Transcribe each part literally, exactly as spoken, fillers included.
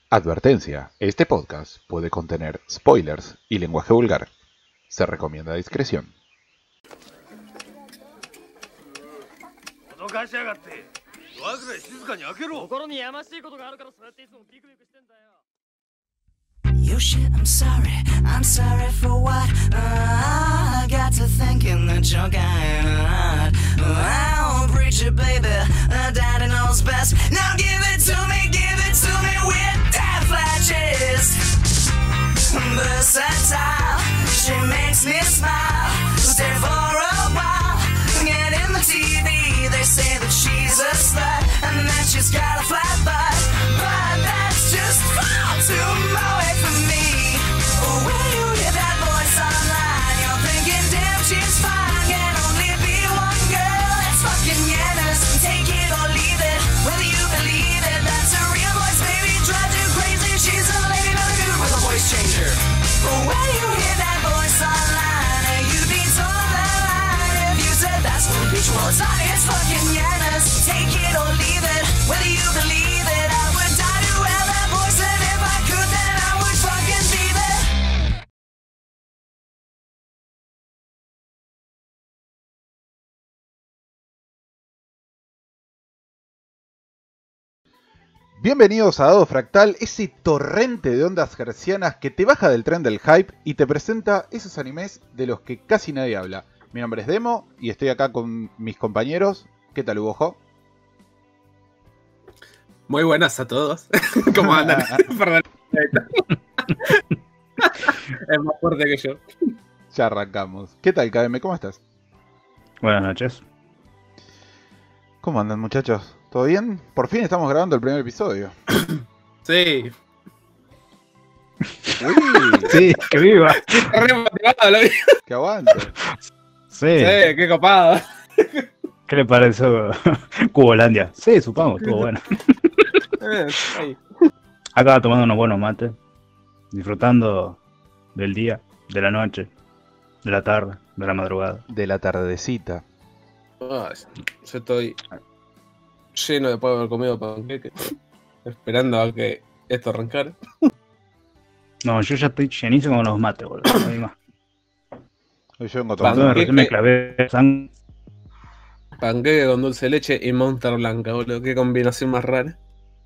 Advertencia, este podcast puede contener spoilers y lenguaje vulgar. Se recomienda discreción. Yo shit, I'm sorry, I'm sorry for what? Uh, I got to thinking that you're God. Oh, preacher baby, uh, daddy knows best. Now give it to me, give it to me with dad flashes. Versatile, she makes me smile. Stay for a while, get in the T V. They say that she's a slut and that she's got a flat butt, but that's just far too away from me. When you hear that voice online, you're thinking, damn, she's fine. Can only be one girl. It's fucking Yenna's. Take it or leave it, whether you believe it. That's a real voice, baby. Drives you crazy. She's a lady, not a dude with a voice changer. When you hear that voice online, you'd be told that line if you said that's what the beach was on. It's fucking Yenna's. Take it or leave it, whether you believe it. I would die to have that voice, and if I could, then I would fucking leave it. Bienvenidos a Dado Fractal, ese torrente de ondas hercianas que te baja del tren del hype y te presenta esos animes de los que casi nadie habla. Mi nombre es Demo y estoy acá con mis compañeros. ¿Qué tal, Hugo? Muy buenas a todos. ¿Cómo andan? Perdón. Es más fuerte que yo. Ya arrancamos. ¿Qué tal, K M? ¿Cómo estás? Buenas noches. ¿Cómo andan, muchachos? ¿Todo bien? Por fin estamos grabando el primer episodio. Sí. Uy, Sí, que viva. Re motivado, lo vi. que aguante. Sí. Sí, qué copado. ¿Qué le pareció Cubolandia? Sí, supongo, estuvo bueno. Eh, sí. Acá tomando unos buenos mates, disfrutando del día, de la noche, de la tarde, de la madrugada. De la tardecita. Ay, yo estoy lleno después de haber comido panqueque, esperando a que esto arrancara. No, yo ya estoy llenísimo con los mates, boludo. No hay más. Hoy yo vengo Cuando tomando... me recién me clavé sangre. Panqueque con dulce de leche y Monster blanca, boludo. Qué combinación más rara.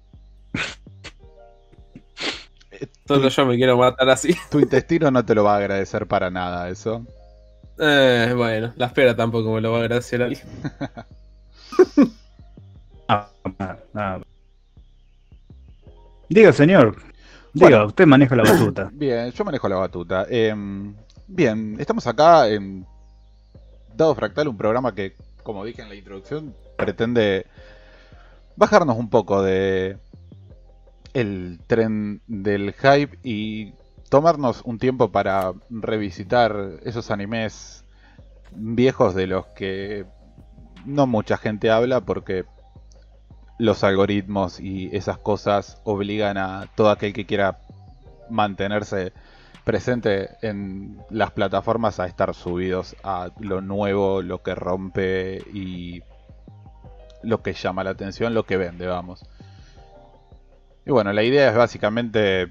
Solo yo me quiero matar así. Tu intestino no te lo va a agradecer para nada, eso. Eh, bueno, la espera tampoco me lo va a agradecer a alguien. Ah, nada, nada. Diga, señor. Diga, Bueno. usted maneja la batuta. Bien, yo manejo la batuta. Eh, bien, estamos acá en Dado Fractal, un programa que, como dije en la introducción, pretende bajarnos un poco de el tren del hype y tomarnos un tiempo para revisitar esos animes viejos de los que no mucha gente habla porque los algoritmos y esas cosas obligan a todo aquel que quiera mantenerse presente en las plataformas a estar subidos a lo nuevo, lo que rompe y lo que llama la atención, lo que vende, vamos. Y bueno, la idea es básicamente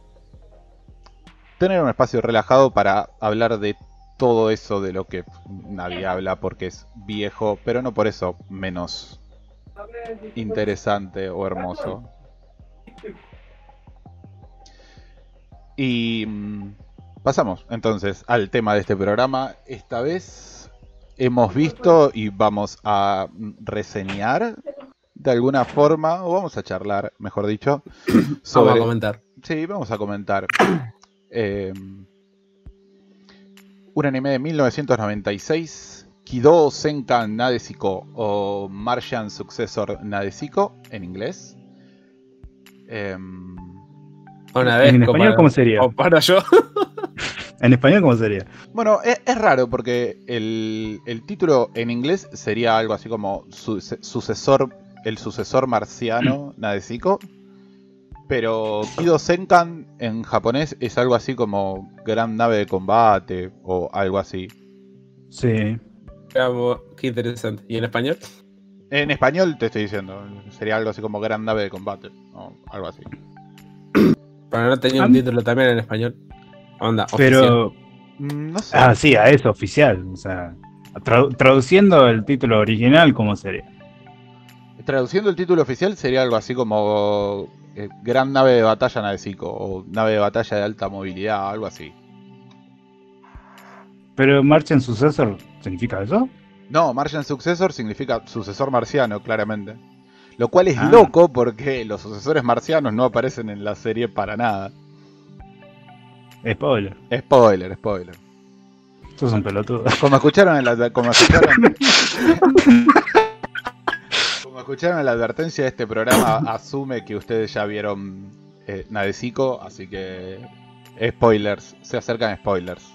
tener un espacio relajado para hablar de todo eso de lo que nadie habla porque es viejo, pero no por eso menos interesante o hermoso. Y mm, pasamos entonces al tema de este programa. Esta vez hemos visto y vamos a reseñar de alguna forma, o vamos a charlar, mejor dicho, sobre... Vamos a comentar. Sí, vamos a comentar. Eh, un anime de mil novecientos noventa y seis, Kidou Senkan Nadeshiko o Martian Successor Nadeshiko en inglés. Eh, Una vez, ¿En español para, cómo sería? o para yo. ¿En español cómo sería? bueno, es, es raro porque el, el título en inglés sería algo así como su, sucesor, el sucesor marciano Nadeshiko. Pero Kidou Senkan en japonés es algo así como gran nave de combate o algo así. Sí. Veamos, qué interesante. ¿Y en español? En español te estoy diciendo, sería algo así como gran nave de combate o algo así. Para no tener Ah, un título también en español. Onda, oficial. Pero, Mm, No sé. ah, sí, a eso, oficial. O sea, tradu- traduciendo el título original, ¿cómo sería? Traduciendo el título oficial sería algo así como eh, Gran Nave de Batalla Nadesico o Nave de Batalla de Alta Movilidad, algo así. Pero Martian Successor, ¿significa eso? No, Martian Successor significa sucesor marciano, claramente. Lo cual es Ah. loco porque los sucesores marcianos no aparecen en la serie para nada. Spoiler. Spoiler, spoiler. Sos un pelotudo. Como escucharon en la, como escucharon, como escucharon en la advertencia de este programa, asume que ustedes ya vieron eh, Nadesico, así que spoilers, se acercan spoilers.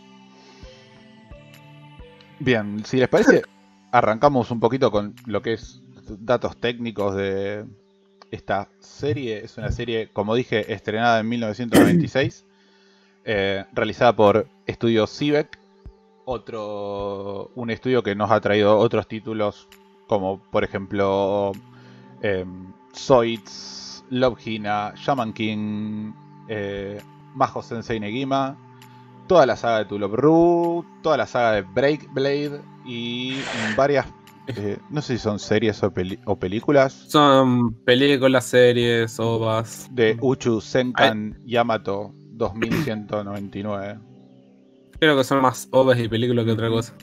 Bien, si les parece, arrancamos un poquito con lo que es datos técnicos de esta serie. Es una serie, como dije, estrenada en mil novecientos noventa y seis, eh, realizada por Estudio Sivek, otro un estudio que nos ha traído otros títulos como por ejemplo eh, Zoids, Love Hina, Shaman King, eh, Majo Sensei Negima, toda la saga de To Love Ru, toda la saga de Break Blade y varias, eh, no sé si son series o, peli o películas, Son películas, series, ovas. de Uchu Senkan Yamato dos mil ciento noventa y nueve. Creo que son más ovas y películas que otra cosa.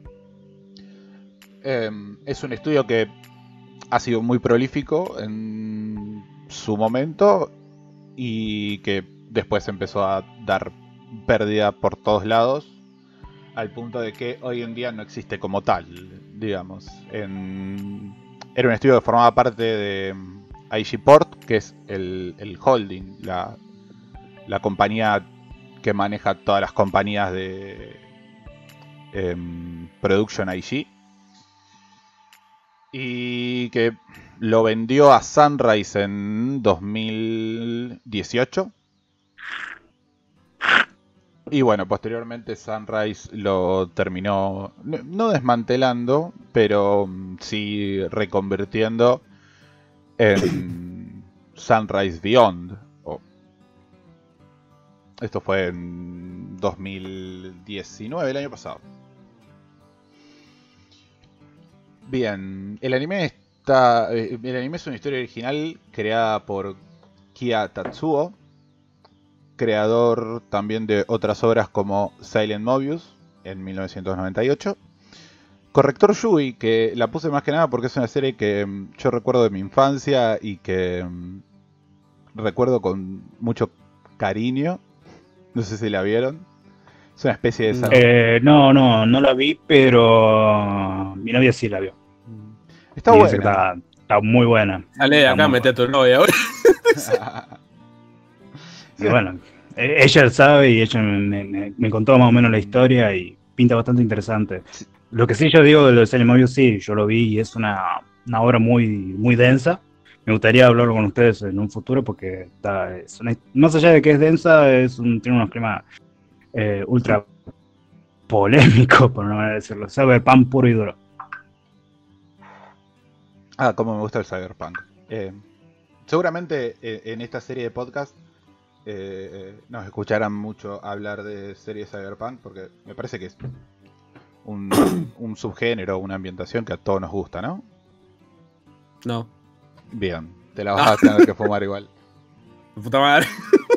Eh, es un estudio que ha sido muy prolífico en su momento y que después empezó a dar pérdida por todos lados, al punto de que hoy en día no existe como tal, digamos. En... Era un estudio que formaba parte de I G Port, que es el, el holding, la, la compañía que maneja todas las compañías de eh, Production I G, y que lo vendió a Sunrise en dos mil dieciocho. Y bueno, posteriormente Sunrise lo terminó, no desmantelando, pero sí reconvirtiendo en Sunrise Beyond. Esto fue en dos mil diecinueve, el año pasado. Bien, el anime está, el anime es una historia original creada por Kia Tatsuo, creador también de otras obras como Silent Mobius en mil novecientos noventa y ocho. Corrector Yui, que la puse más que nada porque es una serie que yo recuerdo de mi infancia y que recuerdo con mucho cariño. No sé si la vieron. Es una especie de... Eh, no, no, no la vi, pero mi novia sí la vio. Está Y buena. dice que Está, está muy buena. Dale de Está acá, muy mete a tu novia ahora. Y bueno, eh, ella sabe y ella me, me- me contó más o menos la historia y pinta bastante interesante. Lo que sí yo digo de lo de Silent Mobius, sí, yo lo vi y es una, una obra muy, muy densa. Me gustaría hablar con ustedes en un futuro porque está, es una- más allá de que es densa, es un, tiene unos climas eh, ultra polémicos, por una manera de decirlo. Cyberpunk puro y duro. Ah, como me gusta el cyberpunk. Eh, seguramente eh, en esta serie de podcast eh, eh, nos escucharán mucho hablar de series cyberpunk porque me parece que es un, un subgénero, una ambientación que a todos nos gusta, ¿no? No, Bien, te la vas a tener que fumar igual. puta madre.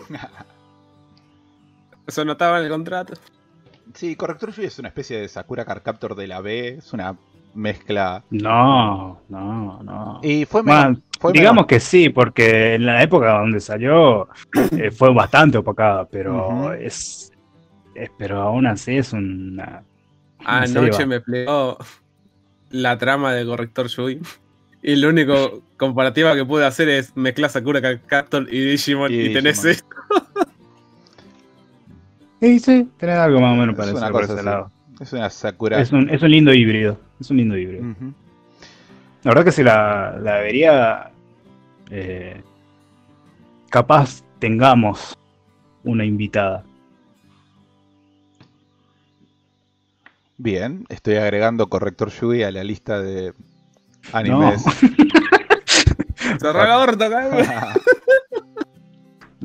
Eso no estaba en el contrato. Sí, Corrector Yui es una especie de Sakura Card Captor de la B, es una mezcla. No, no, no. Y fue menos, Bueno, fue digamos menos- que sí, porque en la época donde salió eh, fue bastante opacada, pero Ujú. es, es- pero aún así es una, una serie Anoche ba- me explicó la trama de Corrector Yui. Y lo único comparativa que pude hacer es mezclar Sakura Card Captor y Digimon. Y Y, tenés Digimon. esto. Sí, sí, tenés algo más o menos es parecido una por cosa ese así. lado. Es una Sakura. Es un, es un lindo híbrido, es un lindo híbrido. Ujú. La verdad que si la, la vería, eh, capaz tengamos una invitada. Bien, estoy agregando Corrector Yui a la lista de animes. Cerrá la horta, cabrón.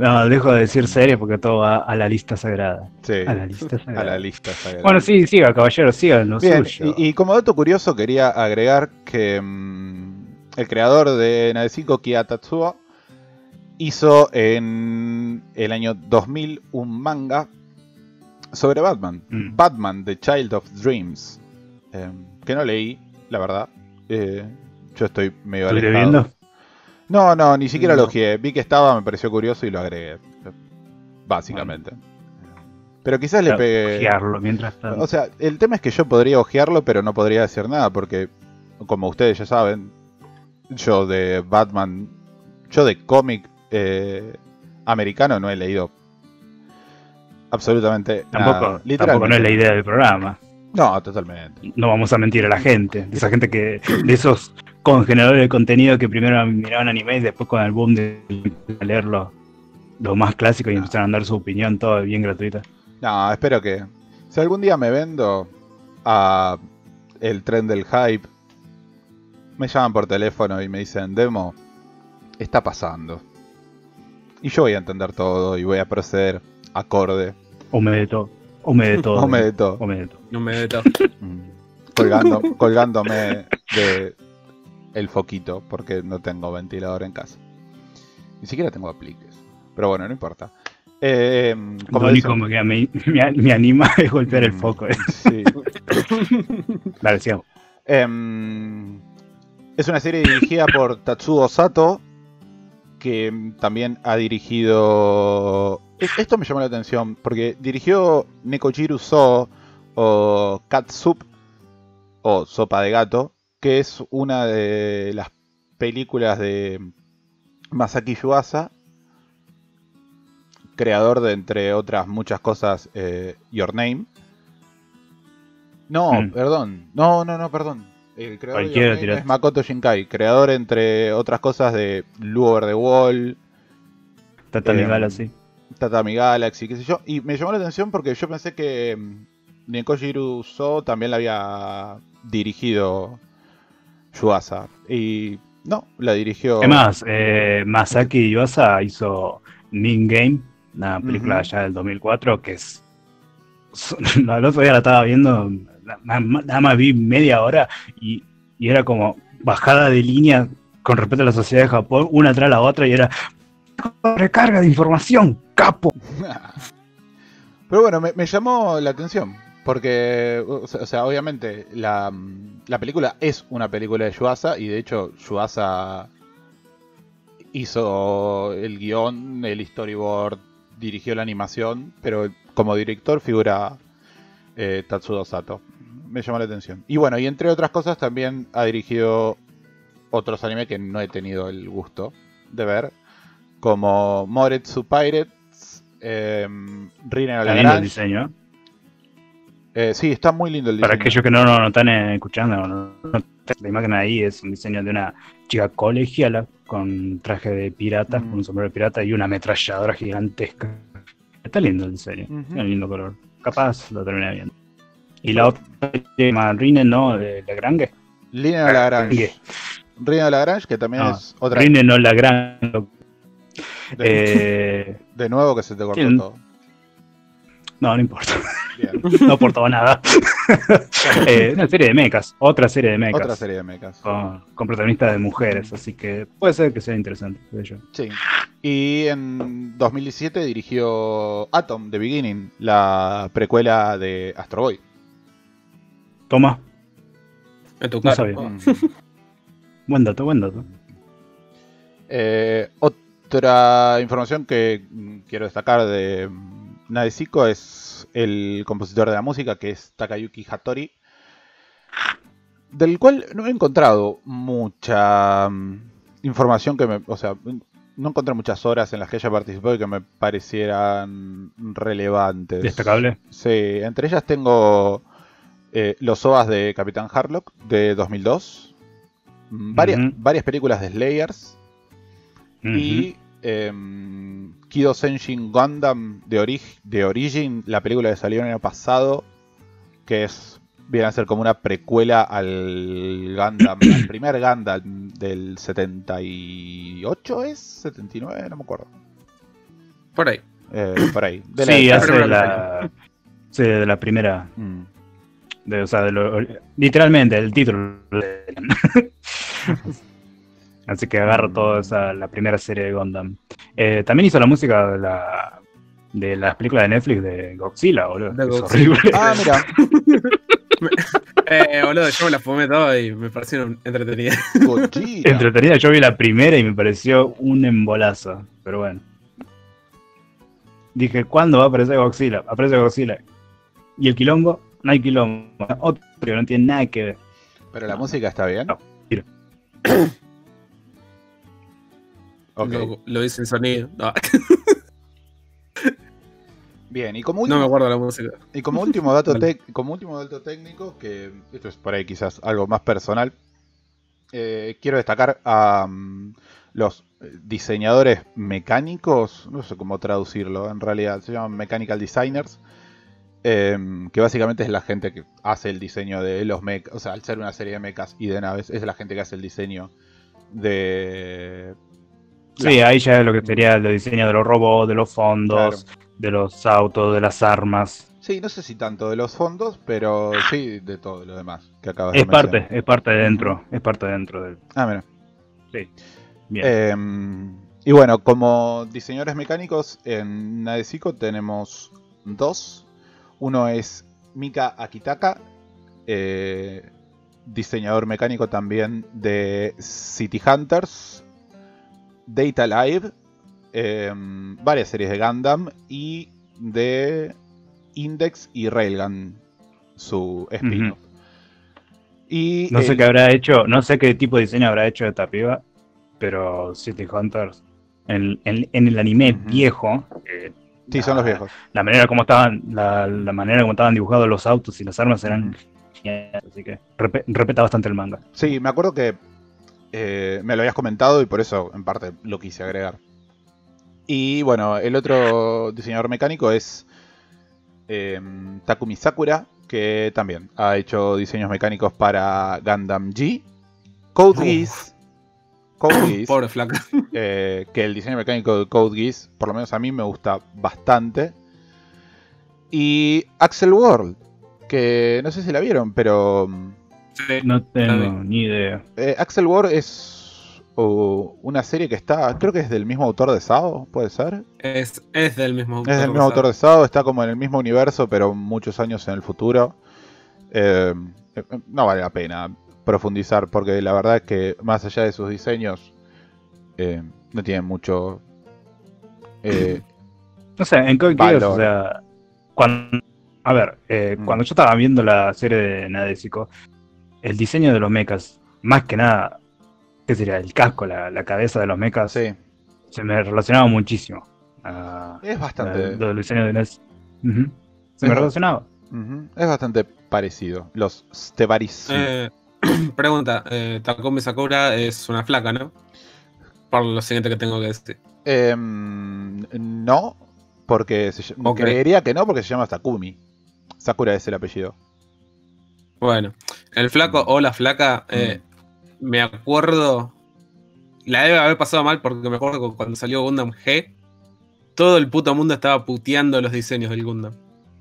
No, dejo de decir serie porque todo va a la lista sagrada. Sí, A la lista a sagrada. la lista sagrada. Bueno, sí, siga, caballero, siga lo Bien, suyo. y, y como dato curioso quería agregar que mm, el creador de Nadesico, Kiya Tatsuo, hizo en el año dos mil un manga sobre Batman. Mm. Batman, The Child of Dreams. Eh, que no leí, la verdad. Eh, yo estoy medio ¿Estuviste alejado. viendo? No, no, ni siquiera No. lo ojeé. Vi que estaba, me pareció curioso y lo agregué. Básicamente. Pero quizás le pegué... Ojearlo mientras tanto. O sea, el tema es que yo podría ojearlo, pero no podría decir nada, porque, como ustedes ya saben, yo de Batman, yo de cómic eh, americano no he leído absolutamente Tampoco, nada. tampoco Literalmente. no es la idea del programa. No, totalmente. No vamos a mentir a la gente. De esa gente que. De esos congeladores de contenido que primero miraban anime y después con el boom de leer lo, lo más clásico y empezaron a dar su opinión, todo bien gratuita. No, espero que... Si algún día me vendo a el tren del hype, me llaman por teléfono y me dicen, Demo, está pasando. Y yo voy a entender todo y voy a proceder acorde. O me de todo. O me de todo. O me de todo. O me de todo. No me meto. Mm. Colgando, colgándome de el foquito, porque no tengo ventilador en casa. Ni siquiera tengo apliques. Pero bueno, no importa. Eh, como Lo decía- único que me, me, me anima es golpear el Mm, foco. eh. Sí. Dale, sigamos. Em, es una serie dirigida por Tatsuo Sato, que también ha dirigido... es- Esto me llamó la atención, porque dirigió Nekojiru So o Cat Soup, o Sopa de Gato, que es una de las películas de Masaki Yuasa, creador de, entre otras muchas cosas, eh, Your Name. No, Mm. perdón. No, no, no, perdón. El creador de Cualquiera Your Name tiraste. es Makoto Shinkai, creador, entre otras cosas, de Lu Over the Wall, Tatami Eh, Galaxy. Tatami Galaxy, qué sé yo. Y me llamó la atención porque yo pensé que mm, Nekojiru So también la había dirigido Yuasa. Y no, la dirigió... ¿Qué más? Eh, Masaki Yuasa hizo Nin Game, una película Ujú. allá del dos mil cuatro que es. La el otro día la estaba viendo, na- nada más vi media hora y, y era como bajada de línea con respecto a la sociedad de Japón, una tras la otra, y era recarga de información, capo. Pero bueno, me, me llamó la atención. Porque, o sea, o sea, obviamente, la, mm, la película es una película de Yuasa. Y de hecho, Yuasa hizo el guión, el storyboard, dirigió la animación. Pero como director figura eh, Tatsuo Sato. Me llamó la atención. Y bueno, y entre otras cosas también ha dirigido otros anime que no he tenido el gusto de ver. Como Moretsu Pirates, eh, Rinne no Está lindo el Lagrange. diseño. Eh, sí, está muy lindo el diseño. Para aquellos que no lo no, están eh, escuchando, no, no- la imagen ahí es un diseño de una chica colegiala con traje de pirata, Mm. con un sombrero de pirata y una ametralladora gigantesca. Está lindo el diseño, Ujú. tiene un lindo color. Capaz lo terminé viendo. Y la otra se llama Rine, ¿no? De Lagrange. Rinne no Lagrange. ¿Qué? Rinne no Lagrange, que también No, es otra. Rine, no Lagrange. De, Eh, de nuevo que se te cortó sí. todo. no, no importa. Bien. No aportaba nada. Eh, una serie de mechas, otra serie de mechas. Otra serie de mechas. Con, con protagonistas de mujeres, así que puede ser que sea interesante. qué sé yo. Sí. Y en dos mil diecisiete dirigió Atom, The Beginning, la precuela de Astro Boy. Toma, En tu no cara. sabía. Oh. Mm. Buen dato, buen dato. Eh, otra información que mm, quiero destacar de mm, Nadesico es el compositor de la música, que es Takayuki Hattori, del cual no he encontrado mucha mm, información que me... O sea, no encontré muchas horas en las que haya participado y que me parecieran relevantes. Destacable. Sí, entre ellas tengo eh, los O V As de Capitán Harlock de dos mil dos, mm, varias, Ujú. varias películas de Slayers, Ujú. y em, Kido Senshin Gundam de, Ori- de Origin, la película que salió el año pasado, que es viene a ser como una precuela al Gundam, al primer Gundam del setenta y ocho, ¿es? setenta y nueve, no me acuerdo. Por ahí. Eh, por ahí. De Sí, la- hace la, sí, de la primera. Mm. De, o sea, de lo- literalmente, el título. Así que agarra toda esa, la primera serie de Gundam. Eh, también hizo la música de la de las películas de Netflix de Godzilla, boludo. De Es Godzilla. horrible. Ah, mira. Eh, boludo, yo me la fumé todo y me parecieron entretenidas. Godzilla. Entretenida, yo vi la primera y me pareció un embolazo. Pero bueno. Dije, ¿cuándo va a aparecer Godzilla? Aparece Godzilla. ¿Y el quilombo? No hay quilombo. Otro que no tiene nada que ver. Pero la música está bien. No, mira. Ok. Lo, lo hice en sonido. No, Bien, y como no último, me acuerdo la música. y como último dato Vale. tec- como último dato técnico, que esto es por ahí quizás algo más personal, eh, quiero destacar a mm, los diseñadores mecánicos, no sé cómo traducirlo, en realidad se llaman mechanical designers, eh, que básicamente es la gente que hace el diseño de los mechas, o sea, al ser una serie de mechas y de naves, es la gente que hace el diseño de... Sí, ahí ya es lo que sería el diseño de los robots, de los fondos, de los autos, de las armas. Sí, no sé si tanto de los fondos, pero sí de todo lo demás que acabas de Es parte, mencionar. es parte de dentro, es parte de dentro del. Ah, mira. Sí. Bien. Eh, y bueno, como diseñadores mecánicos en Nadesico tenemos dos. Uno es Mika Akitaka, eh, diseñador mecánico también de City Hunters, Data Live, eh, varias series de Gundam y de Index y Railgun, su spin-off. Y No sé el- qué habrá hecho, no sé qué tipo de diseño habrá hecho esta piba, pero City Hunters, en, en- en el anime Ujú. viejo, eh, Sí, son los viejos. la manera como estaban, la, la manera como estaban dibujados los autos y las armas eran Ujú. geniales, así que repe- respeta bastante el manga. Sí, me acuerdo que eh, me lo habías comentado y por eso en parte lo quise agregar. Y bueno, el otro diseñador mecánico es eh, Takumi Sakura, que también ha hecho diseños mecánicos para Gundam G, Code Oh. Geass, Code Geass, Pobre flaca. eh, que el diseño mecánico de Code Geass, por lo menos a mí me gusta bastante. Y Axel World, que no sé si la vieron, pero Sí. No tengo Está ni idea. eh, Axel World es uh, una serie que está, creo que es del mismo autor de Sao, ¿puede ser? Es, es del mismo autor. Es del mismo autor de Sao, está como en el mismo universo, pero muchos años en el futuro. Eh, eh, no vale la pena profundizar, porque la verdad es que más allá de sus diseños, eh, no tienen mucho... eh, No sé, en Code Geass, Valor. o sea, cuando, a ver, eh, Mm. cuando yo estaba viendo la serie de Nadesico, el diseño de los mechas, más que nada, ¿qué sería? El casco, la, la cabeza de los mechas, sí, se me relacionaba muchísimo a, es a- bastante... lo del diseño de Nes. Ujú. Se me Ajá. relacionaba. Ujú, es bastante parecido. Los Stebaris. Eh, pregunta, eh, Takumi Sakura es una flaca, ¿no? Por lo siguiente que tengo que decir. Em, no, porque se ll- Ok. creería que no, porque se llama Takumi. Sakura es el apellido. Bueno, el flaco o la flaca, eh, me acuerdo. La debe haber pasado mal porque me acuerdo que cuando salió Gundam G, todo el puto mundo estaba puteando los diseños del Gundam.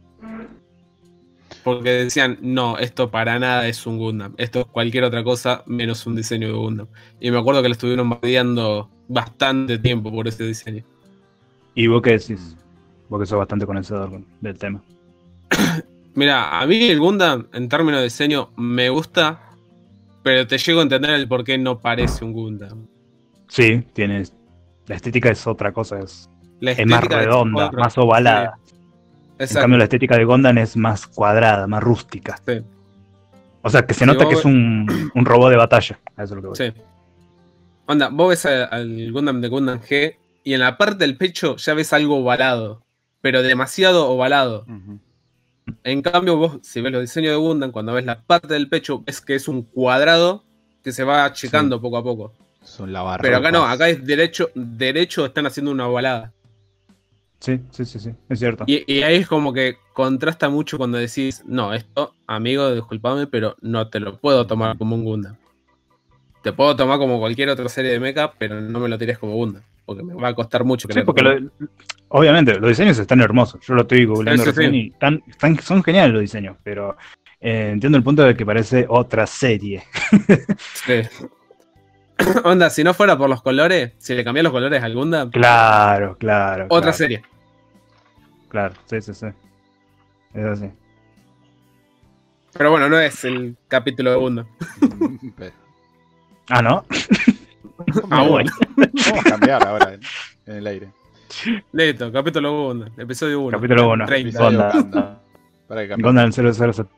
Porque decían, no, esto para nada es un Gundam. Esto es cualquier otra cosa menos un diseño de Gundam. Y me acuerdo que lo estuvieron bardeando bastante tiempo por ese diseño. ¿Y vos qué decís? Vos que sos bastante conocedor con- del tema. Mira, a mí el Gundam, en términos de diseño, me gusta, pero te llego a entender el por qué no parece un Gundam. Sí, tienes. La estética es otra cosa, es, La es más estética es redonda, otra. más ovalada. Sí, En exacto. cambio, la estética de Gundam es más cuadrada, más rústica. Sí, O sea, que se Si nota vos que ve- es un, un robot de batalla. A eso es lo que voy. sí. Onda, vos ves a- al Gundam de Gundam G y en la parte del pecho ya ves algo ovalado, pero demasiado ovalado. Ujú. En cambio, vos, si ves los diseños de Gundam, cuando ves la parte del pecho, ves que es un cuadrado que se va achicando poco a poco. Es un lavarropas. Pero acá no, acá es derecho, derecho están haciendo una ovalada. Sí, sí, sí, sí, es cierto. Y, y ahí es como que contrasta mucho cuando decís, no, esto, amigo, disculpame, pero no te lo puedo tomar como un Gundam. Te puedo tomar como cualquier otra serie de mecha, pero no me lo tires como Gundam. porque me va a costar mucho. Sí, porque lo, obviamente los diseños están hermosos. Yo lo estoy googleando Sí, sí, recién sí. y están, están- son geniales los diseños, pero eh, entiendo el punto de que parece otra serie. Sí. Onda, si no fuera por los colores, si le cambian los colores al Gundam, Claro, claro. otra claro, serie. Claro, sí, sí, sí. Es así. Pero bueno, no es el capítulo de Gundam. Pero- Ah, ¿no? Ah, bueno. Vamos a cambiar ahora en, en el aire. Listo, capítulo Gundam, episodio uno. Capítulo uno. treinta. Episodio Gundam. Gundam. Para que cambie. Gundam cero cero siete.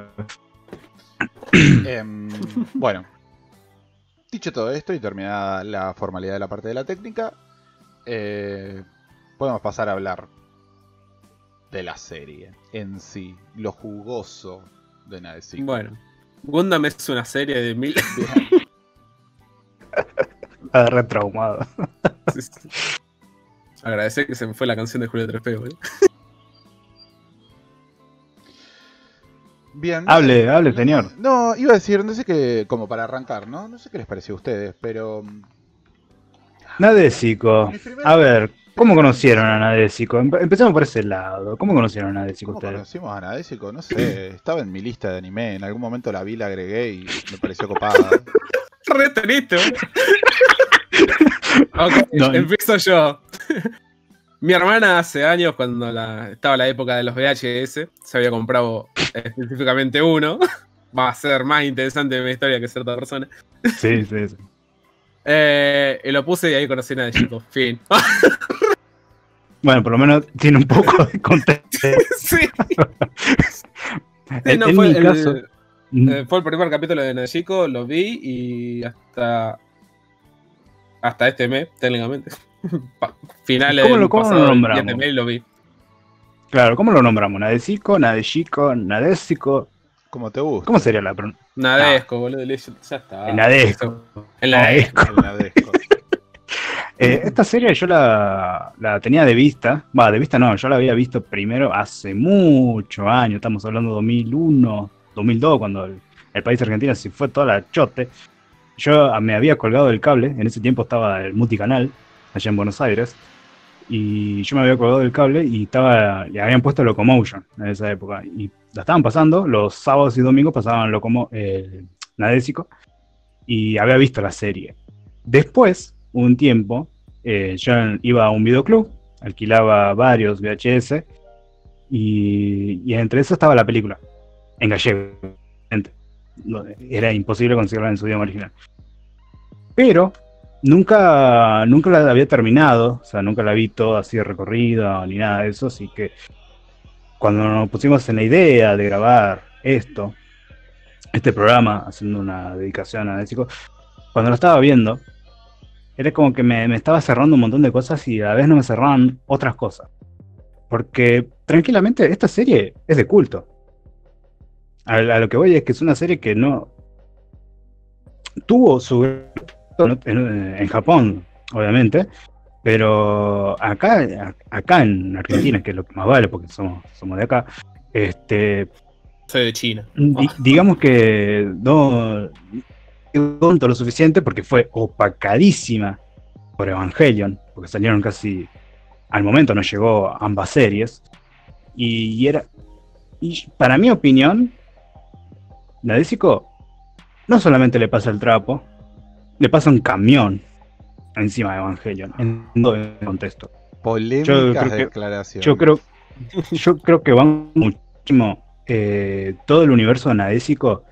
Em, bueno, dicho todo esto y terminada la formalidad de la parte de la técnica, eh, podemos pasar a hablar de la serie en sí, lo jugoso de Nadesico. Bueno, Gundam es una serie de mil. Bien. Está re traumado. Agradecer que se me fue la canción de Julio Trespeo, boludo. Bien. Hable, hable, señor. No, iba a decir, no sé qué, como para arrancar, ¿no? No sé qué les pareció a ustedes, pero... Nadesico. Mi primera- A ver, ¿cómo conocieron a Nadesico? Empe- Empecemos por ese lado. ¿Cómo conocieron a Nadesico ¿Cómo ustedes? conocimos a Nadesico? No sé, estaba en mi lista de anime, en algún momento la vi, la agregué y me pareció copada. Re triste, boludo. Ok, No. empiezo yo. Mi hermana hace años, cuando la, estaba la época de los V H S, se había comprado específicamente uno. Va a ser más interesante mi historia que cierta persona. Sí, sí, sí. Eh, y lo puse y ahí conocí a Nadeshiko. Fin. Bueno, por lo menos tiene un poco de contexto. Sí. En, no, en fue mi el- caso, Eh, fue el primer capítulo de Nadeshiko, lo vi y hasta hasta este mes, técnicamente. Pa- Finales ¿Cómo lo- del cómo lo pasado nombramos? diez de mes lo vi. claro, ¿cómo lo nombramos? Nadesico, Nadeshiko, Nadesico. Como te gusta. ¿Cómo sería la pronunciación? Nadesco, boludo, le- ya está. El Nadesco. El Nadesco. El Nadesco. Eh, esta serie yo la, la tenía de vista, va, de vista no, yo la había visto primero hace muchos años, estamos hablando de dos mil uno, dos mil dos, cuando el, el país Argentina se fue toda la chote. Yo ah, me había colgado del cable, en ese tiempo estaba el multicanal, allá en Buenos Aires, y yo me había colgado del cable y estaba, le habían puesto Locomotion en esa época, y la estaban pasando, los sábados y domingos pasaban Locomo, eh, Nadesico, y había visto la serie. Después, un tiempo, eh, yo iba a un videoclub, alquilaba varios V H S y, y entre eso estaba la película, en gallego. No, era imposible conseguirla en su idioma original. Pero nunca, nunca la había terminado, o sea, nunca la vi toda así recorrida ni nada de eso, así que cuando nos pusimos en la idea de grabar esto, este programa, haciendo una dedicación a Nadesico, cuando lo estaba viendo, era como que me, me estaba cerrando un montón de cosas y a la vez no me cerraban otras cosas. Porque tranquilamente esta serie es de culto. A, a lo que voy es que es una serie que no tuvo su en, en, en Japón, obviamente, pero acá, a- acá en Argentina, que es lo que más vale porque somos, somos de acá, este, Soy de China. Di- digamos que no tonto lo suficiente porque fue opacadísima por Evangelion, porque salieron casi al momento, no llegó ambas series, y, y era y para mi opinión, Nadesico no solamente le pasa el trapo, le pasa un camión encima de Evangelion en todo el contexto. Polémicas Yo creo que- declaraciones. Yo creo, yo creo que van muchísimo eh, todo el universo de Nadesico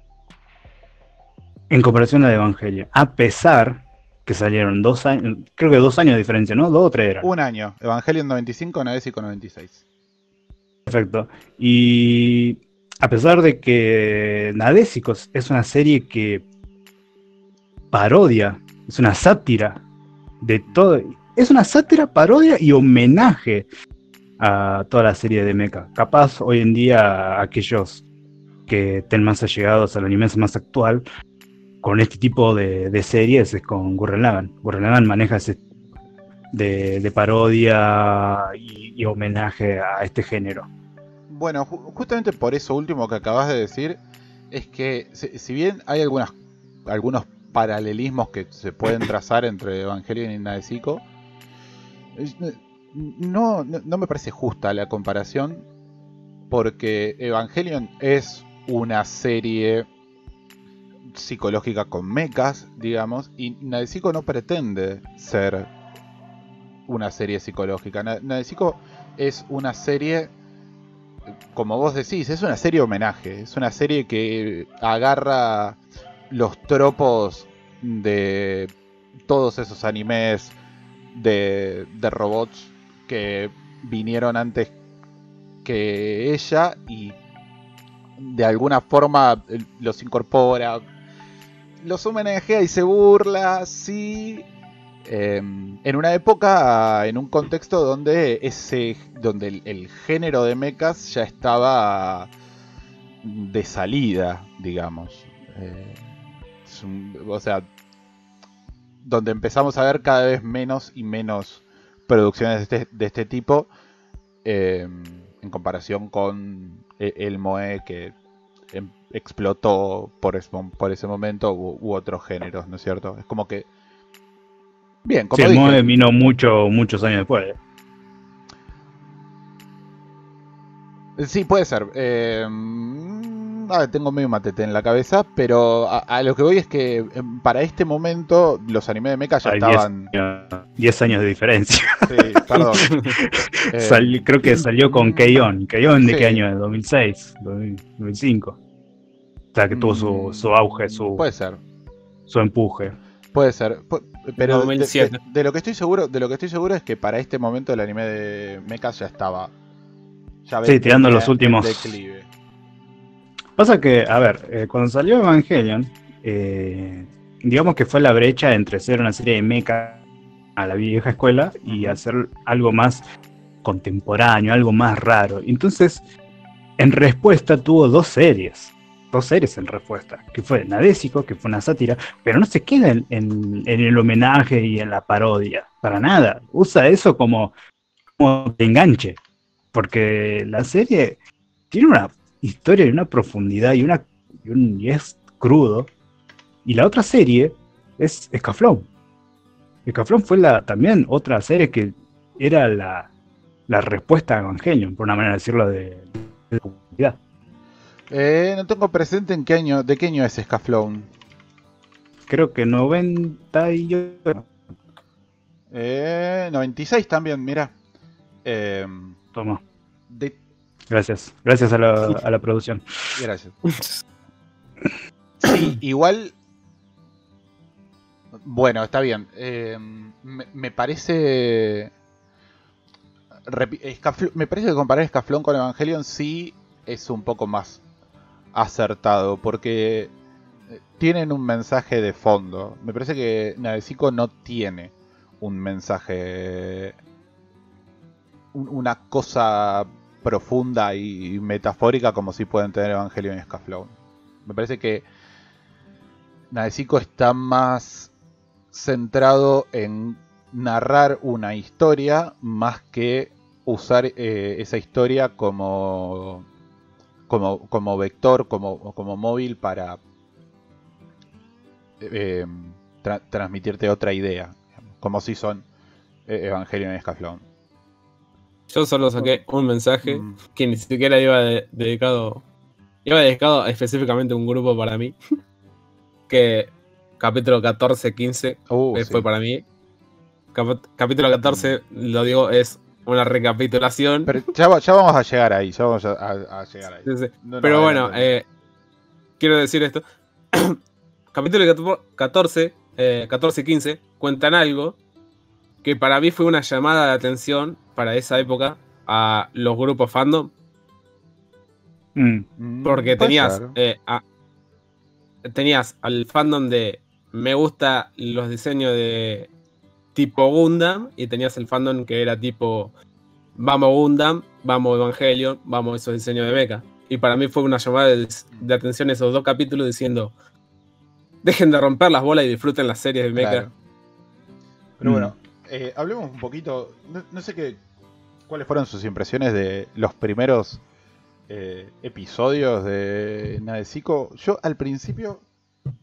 en comparación a de Evangelion. A pesar que salieron dos años, creo que dos años de diferencia, ¿no? Dos o tres eran. Un año. Evangelion noventa y cinco, Nadesico noventa y seis. Perfecto. Y a pesar de que Nadesico es una serie que parodia, es una sátira de todo. Es una sátira, parodia y homenaje a toda la serie de Mecha. Capaz hoy en día aquellos que estén más allegados al anime más actual con este tipo de, de series es con Gurren Lagann. Gurren Lagann maneja ese de, de parodia y, y homenaje a este género. Bueno, ju- justamente por eso último que acabas de decir, es que si, si bien hay algunas, algunos paralelismos que se pueden trazar entre Evangelion y Nadesico, no, no, no me parece justa la comparación, porque Evangelion es una serie psicológica con mechas, digamos, y Nadesico no pretende ser una serie psicológica. Nadesico es una serie, como vos decís, es una serie homenaje, es una serie que agarra los tropos de todos esos animes de, de robots que vinieron antes que ella y de alguna forma los incorpora, los homenajea y se burla, sí, eh, en una época, en un contexto donde ese, donde el, el género de mechas ya estaba de salida, digamos. Eh, es un, o sea, donde empezamos a ver cada vez menos y menos producciones de este, de este tipo, eh, en comparación con el Moe que em, explotó por, es, por ese momento u, u otros géneros, ¿no es cierto? Es como que... Bien, como sí, el dije... Moe vino mucho, muchos años después. Sí, puede ser. Eh, ah, tengo medio matete en la cabeza, pero a, a lo que voy es que eh, para este momento los animes de mecha ya Hay estaban... diez años de diferencia. Sí, perdón. Eh, Sal- creo que salió con Keion. ¿Keion de sí. qué año? ¿De dos mil seis? ¿dos mil cinco? O sea, que tuvo su, su auge, su, Puede ser. su empuje. Puede ser, pu- pero de, dos mil siete. de- de lo que estoy seguro, de lo que estoy seguro es que para este momento el anime de mechas ya estaba, ya Sí, tirando los en últimos. declive. Pasa que, a ver, eh, cuando salió Evangelion, eh, digamos que fue la brecha entre ser una serie de mecha a la vieja escuela y hacer algo más contemporáneo, algo más raro. Entonces, en respuesta tuvo dos series. Dos series en respuesta, que fue Nadesico, que fue una sátira, pero no se queda en, en- en el homenaje y en la parodia, para nada. Usa eso como, como de enganche, porque la serie tiene una historia y una profundidad y, una, y, un- y es crudo. Y la otra serie es Escaflón. Escaflón fue la, también otra serie que era la, la respuesta a Evangelion, por una manera de decirlo, de, de comunidad. Eh, no tengo presente en qué año, de qué año es Scaflón. Creo que noventa y ocho. Eh, noventa y seis también, mira. Eh, Toma, de, gracias. Gracias a la, a la producción. gracias. Sí, igual. Bueno, está bien. Eh, me, me parece. Repi- Escafl- me parece que comparar Escaflón con Evangelion sí es un poco más acertado, porque tienen un mensaje de fondo. Me parece que Nadesico no tiene un mensaje, un- una cosa profunda y metafórica como si pueden tener Evangelion y Scaflón. Me parece que Nadesico está más centrado en narrar una historia más que usar eh, esa historia como como, como vector, como, como móvil para eh, tra- transmitirte otra idea, como si son eh, Evangelion y Scaflón. Yo solo saqué un mensaje Mm. que ni siquiera iba de- dedicado. Iba dedicado específicamente a un grupo para mí. Que capítulo catorce quince Uh, eh, sí. fue para mí. Cap- capítulo catorce, lo digo, es una recapitulación. Pero ya, va- ya vamos a llegar ahí, ya vamos a, a- a llegar ahí. Sí, sí. No nos Pero bueno, adelantemos. eh, quiero decir esto. Capítulo catorce, eh, catorce y quince cuentan algo que para mí fue una llamada de atención para esa época a los grupos fandom. Mm. Mm, Porque puede tenías, ser. eh, a- tenías al fandom de me gusta los diseños de tipo Gundam y tenías el fandom que era tipo vamos Gundam, vamos Evangelion, vamos esos diseños de mecha. Y para mí fue una llamada de, de atención esos dos capítulos diciendo dejen de romper las bolas y disfruten las series de mecha. Claro. Pero Mm. bueno, eh, hablemos un poquito. No, no sé qué, cuáles fueron sus impresiones de los primeros eh, episodios de Nadesico. Yo al principio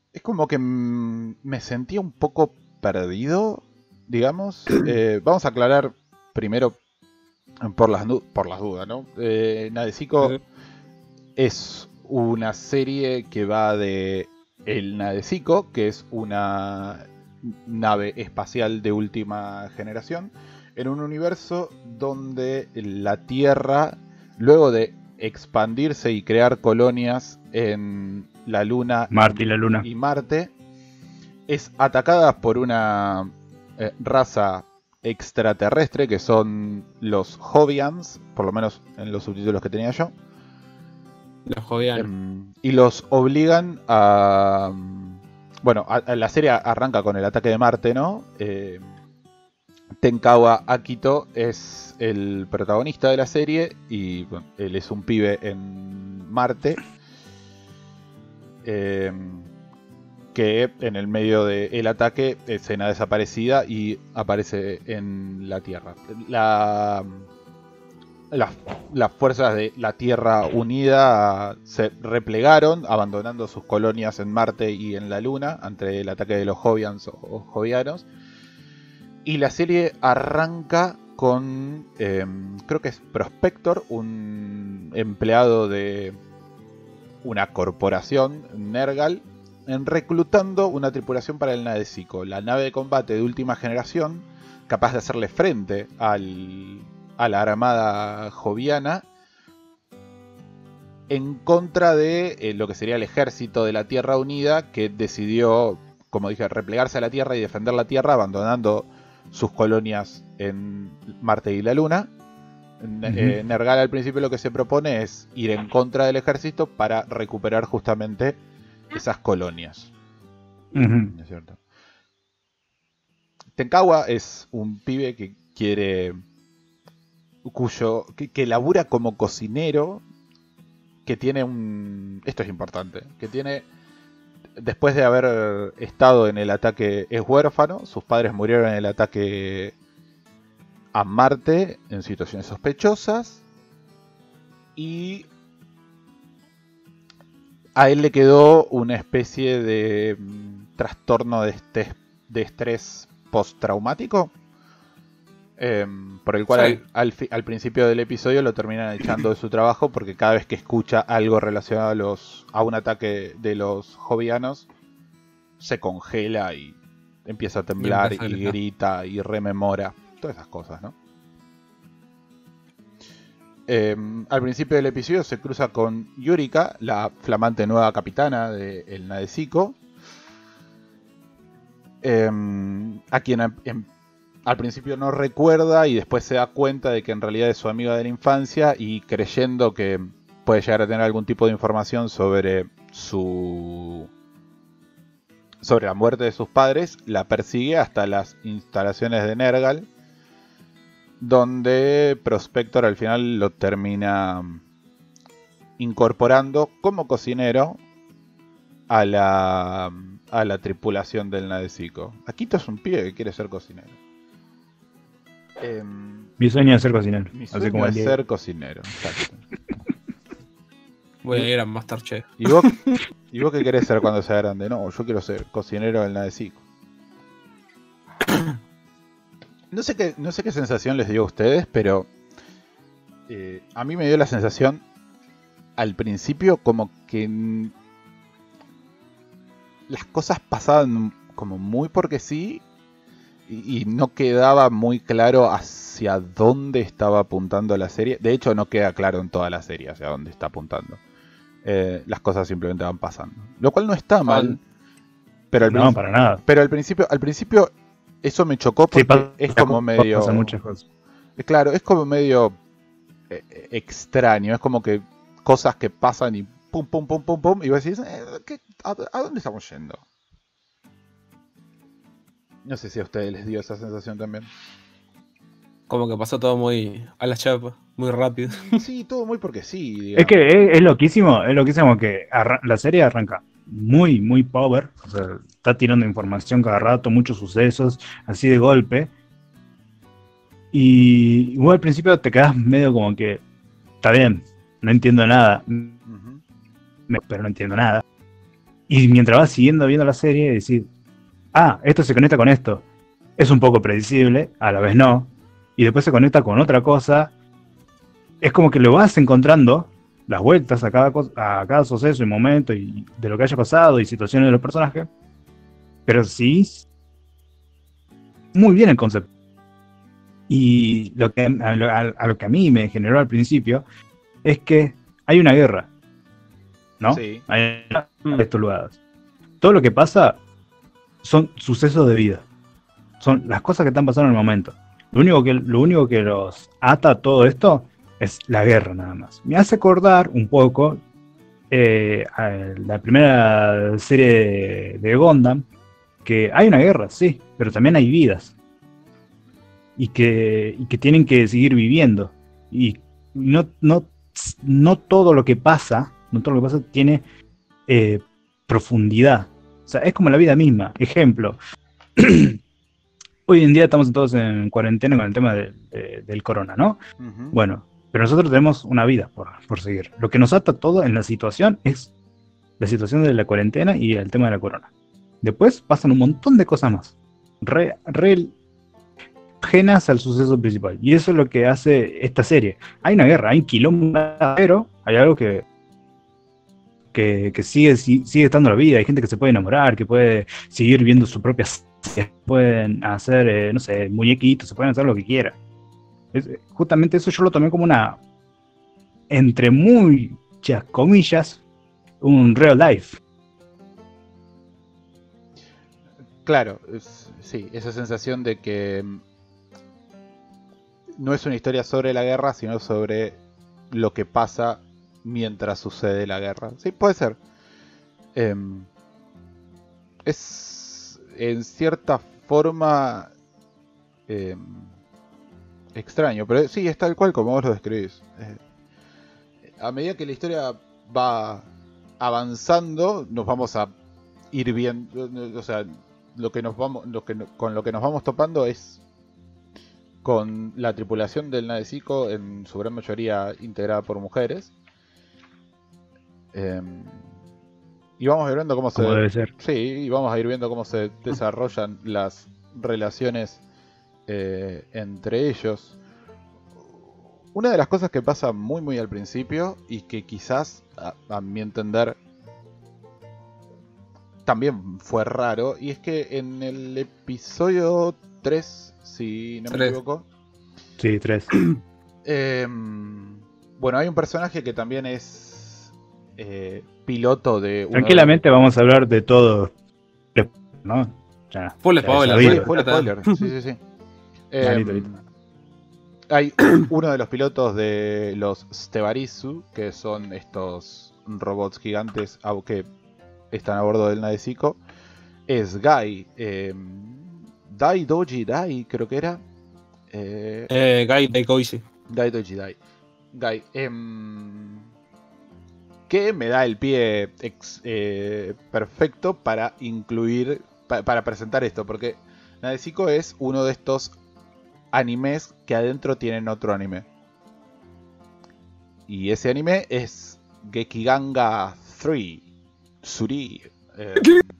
es como que mm, me sentía un poco perdido, digamos. Eh, vamos a aclarar primero por las, por las dudas, ¿no? Eh, Nadesico Ujú. es una serie que va de el Nadesico, que es una nave espacial de última generación, en un universo donde la Tierra, luego de expandirse y crear colonias en la Luna Marte y la Luna. y Marte, es atacada por una eh, raza extraterrestre que son los Jovians, por lo menos en los subtítulos que tenía yo. Los jovianos. Em, y los obligan a... Bueno, a, a la serie arranca con el ataque de Marte, ¿no? Eh, Tenkawa Akito es el protagonista de la serie y bueno, él es un pibe en Marte eh, que en el medio del ataque escena desaparecida y aparece en la Tierra. La... Las, las fuerzas de la Tierra Unida se replegaron, abandonando sus colonias en Marte y en la Luna ante el ataque de los Jovians o Jovianos. Y la serie arranca con, eh, creo que es Prospector, un empleado de una corporación, Nergal, en reclutando una tripulación para el Nadesico, la nave de combate de última generación, capaz de hacerle frente al... a la armada joviana en contra de eh, lo que sería el ejército de la Tierra Unida, que decidió, como dije, replegarse a la Tierra y defender la Tierra, abandonando sus colonias en Marte y la Luna. Uh-huh. eh, Nergal al principio lo que se propone es ir en contra del ejército para recuperar justamente esas colonias. Uh-huh. ¿No es cierto? Tenkawa es un pibe que quiere... cuyo que, que labura como cocinero, que tiene un... Esto es importante, que tiene... Después de haber estado en el ataque, es huérfano, sus padres murieron en el ataque a Marte en situaciones sospechosas y a él le quedó una especie de mm, trastorno de, este, de estrés postraumático. Eh, por el cual Sí. al, al, al principio del episodio lo terminan echando de su trabajo porque cada vez que escucha algo relacionado a, los, a un ataque de los jovianos se congela y empieza a temblar Y empieza a y gritar. grita y rememora todas esas cosas, ¿no? Eh, al principio del episodio se cruza con Yurika, la flamante nueva capitana del Nadesico, eh, a quien em, al principio no recuerda y después se da cuenta de que en realidad es su amiga de la infancia y creyendo que puede llegar a tener algún tipo de información sobre su sobre la muerte de sus padres, la persigue hasta las instalaciones de Nergal, donde Prospector al final lo termina incorporando como cocinero a la, a la tripulación del Nadesico. Akito es un pibe que quiere ser cocinero. Eh, Mi sueño es ser cocinero. mi Así sueño como el es Diego. ser cocinero, exacto. Voy a ir a Masterchef. ¿Y vos, ¿Y vos qué querés ser cuando sea grande? No, yo quiero ser cocinero del Nadesico. No sé qué, no sé qué sensación les dio a ustedes, pero eh, a mí me dio la sensación al principio como que n- las cosas pasaban como muy porque sí y, y no quedaba muy claro hacia dónde estaba apuntando la serie. De hecho, no queda claro en toda la serie hacia dónde está apuntando. Eh, las cosas simplemente van pasando, lo cual no está mal, pero al, No, princi- para nada. pero al principio, al principio eso me chocó porque Sí, pasa- es como medio, pasan muchas cosas. eh, claro, es como medio eh, eh, extraño, es como que cosas que pasan y pum pum pum pum pum y vos decís, eh, ¿qué- a, a dónde estamos yendo? No sé si a ustedes les dio esa sensación también. Como que pasó todo muy a la chapa, muy rápido. Sí, todo muy porque sí, digamos. Es que es, es loquísimo, es loquísimo que arra- la serie arranca muy, muy power. O sea, está tirando información cada rato, muchos sucesos, así de golpe. Y igual al principio te quedas medio como que, está bien, no entiendo nada, Ujú. me- pero no entiendo nada. Y mientras vas siguiendo viendo la serie, decís, ah, esto se conecta con esto. Es un poco predecible, a la vez no. Y después se conecta con otra cosa. Es como que lo vas encontrando, las vueltas a cada, co- a cada suceso y momento, y de lo que haya pasado, y situaciones de los personajes. Pero sí, muy bien el concepto. Y lo que, a, lo, a- a lo que a mí me generó al principio es que hay una guerra, ¿no? Sí. Hay estos lugares. Todo lo que pasa son sucesos de vida. Son las cosas que están pasando en el momento. Lo único que, lo único que los ata a todo esto es la guerra, nada más. Me hace acordar un poco eh, a la primera serie de, de Gundam, que hay una guerra, sí, pero también hay vidas. Y que, y que tienen que seguir viviendo. Y no, no, no todo lo que pasa, no todo lo que pasa tiene eh, profundidad. O sea, es como la vida misma. Ejemplo, hoy en día estamos todos en cuarentena con el tema de- de- del corona, ¿no? Ujú. Bueno, pero nosotros tenemos una vida por, por seguir. Lo que nos ata todo en la situación es la situación de la cuarentena y el tema de la corona. Después pasan un montón de cosas más. Re, re ajenas al suceso principal. Y eso es lo que hace esta serie. Hay una guerra, hay un quilombo, pero hay algo que, que, que sigue, si- sigue estando la vida. Hay gente que se puede enamorar, que puede seguir viendo su propia serie, pueden hacer, eh, no sé, muñequitos, se pueden hacer lo que quieran. Es- justamente eso yo lo tomé como una, entre muchas comillas, un real life. Claro, es- sí, esa sensación de que mm, no es una historia sobre la guerra, sino sobre lo que pasa mientras sucede la guerra. Sí, puede ser. Em, es en cierta forma em, extraño, pero sí, es tal cual como vos lo describís. Eh, a medida que la historia va avanzando, nos vamos a ir viendo, o sea, lo que nos vamos, lo que, no- con lo que nos vamos topando es con la tripulación del Nadesico, en su gran mayoría integrada por mujeres. Eh, y vamos a ir viendo cómo se, Como debe ser. sí, y vamos a ir viendo cómo se desarrollan las relaciones eh, entre ellos. Una de las cosas que pasa muy muy al principio y que quizás a, a mi entender también fue raro, y es que en el episodio tres, si no me Tres. equivoco, Sí, tres. eh, bueno, hay un personaje que también es eh, piloto de uno Tranquilamente vamos a hablar de todo, ¿no? Ya, Full ya spoiler, de... sabido. Sí, full spoiler, sí, sí, sí. Ya, Eh, listo, listo. Hay uno de los pilotos de los Stevarisu, que son estos robots gigantes au- que están a bordo del Nadesico. Es Guy. Eh, Dai Doji Dai, creo que era. Eh, Eh, Guy Daikoichi. Guy Doji Dai. Guy. em, que me da el pie ex- eh, perfecto para incluir, pa- para presentar esto, porque Nadesico es uno de estos animes que adentro tienen otro anime. Y ese anime es Gekiganga tres. Suri. Eh,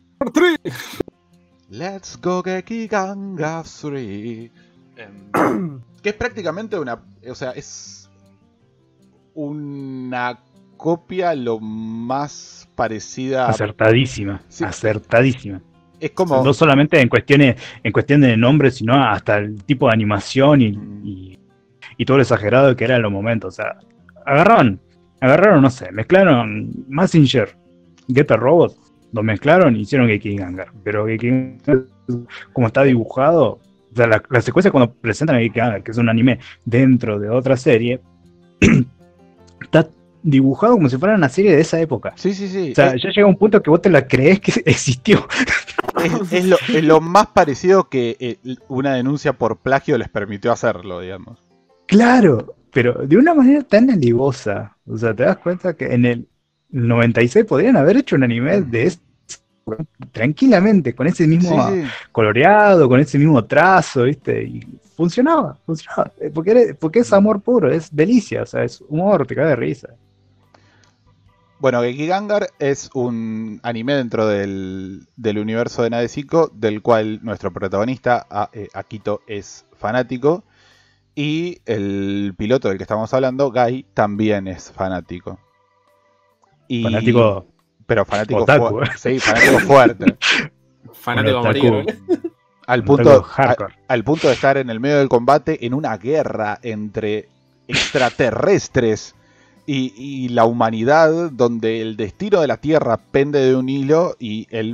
Let's go Gekiganga tres. Em, que es prácticamente una... O sea, es una copia lo más parecida... Acertadísima, Sí. acertadísima. Es como... No solamente en cuestiones, en cuestión de nombre, sino hasta el tipo de animación y, Mm. y, y todo lo exagerado que era en los momentos. O sea, agarraron, agarraron, no sé, mezclaron Mazinger, Get a Robot, lo mezclaron y hicieron Gekiganger. Pero Gekiganger, como está dibujado, o sea, la, la secuencia cuando presentan a Gekiganger, que es un anime dentro de otra serie, está dibujado como si fuera una serie de esa época. Sí, sí, sí. O sea, es, ya llega un punto que vos te la crees que existió. es- es lo, es lo más parecido que eh, una denuncia por plagio les permitió hacerlo, digamos. Claro, pero de una manera tan alivosa. O sea, te das cuenta que en el noventa y seis podrían haber hecho un anime de eso tranquilamente, con ese mismo Sí, sí. coloreado, con ese mismo trazo, ¿viste? Y funcionaba, funcionaba. Eh, Porque, era- porque es amor puro, es delicia, o sea, es humor, te cae de risa. Bueno, Gekigangar es un anime dentro del, del universo de Nadesico, del cual nuestro protagonista, a- eh, Akito, es fanático. Y el piloto del que estamos hablando, Gai, también es fanático. Y- Fanático Pero fanático otaku, fuerte. eh. Sí, fanático fuerte. Fanático a Un morir. otaku. ¿eh? Al Un punto, otaku hardcore. a- al punto de estar en el medio del combate en una guerra entre extraterrestres y, y la humanidad, donde el destino de la Tierra pende de un hilo y él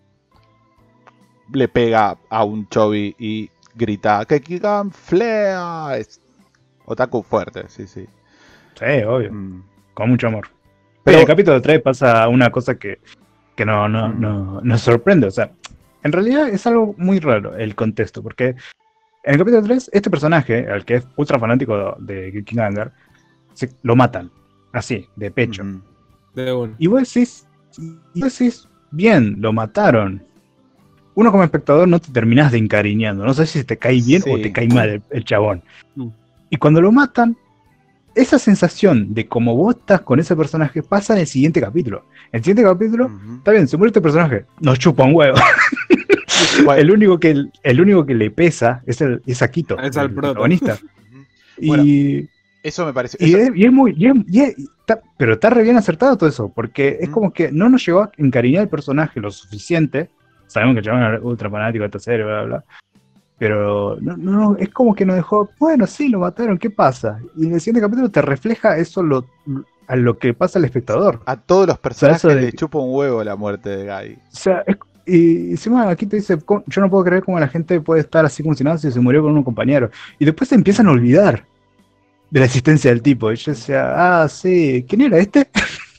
le pega a un chobi y grita Kekigan Flea. Es otaku fuerte, sí, sí. Sí, obvio. Mm. Con mucho amor. Pero Pero- en el capítulo tres pasa una cosa que, que no, no, Mm. no, nos sorprende. O sea, en realidad es algo muy raro el contexto, porque en el capítulo tres, este personaje, al que es ultra fanático de Gekigangar, se lo matan. Así, de pecho. Mm. De uno. Y vos decís, y vos decís, bien, lo mataron. Uno como espectador no te terminás de encariñando. No sé si te cae bien Sí. o te cae mal el, el chabón. Mm. Y cuando lo matan, esa sensación de cómo vos estás con ese personaje pasa en el siguiente capítulo. En el siguiente capítulo, Ujú. está bien, se muere este personaje, nos chupa un huevo. Bueno, El único que, el único que le pesa es, el, es Akito, Es al el prota. protagonista. Bueno, Y, eso me parece. y eso- es, y es muy. y es- y es- está- pero está re bien acertado todo eso, porque es Mm. como que no nos llegó a encariñar el personaje lo suficiente. Sabemos que el chabón era ultra fanático de esta serie, bla, bla, bla. Pero no, no, es como que nos dejó, bueno, sí, lo mataron, ¿qué pasa? Y en el siguiente capítulo te refleja eso lo, a lo que pasa al espectador. A todos los personajes eso de- les chupa un huevo la muerte de Gai. O sea, es- y encima aquí te dice, "¿Cómo- yo no puedo creer cómo la gente puede estar así como si nada si se murió con un compañero. Y después se empiezan a olvidar de la existencia del tipo. Y yo decía, ah, sí, ¿quién era este?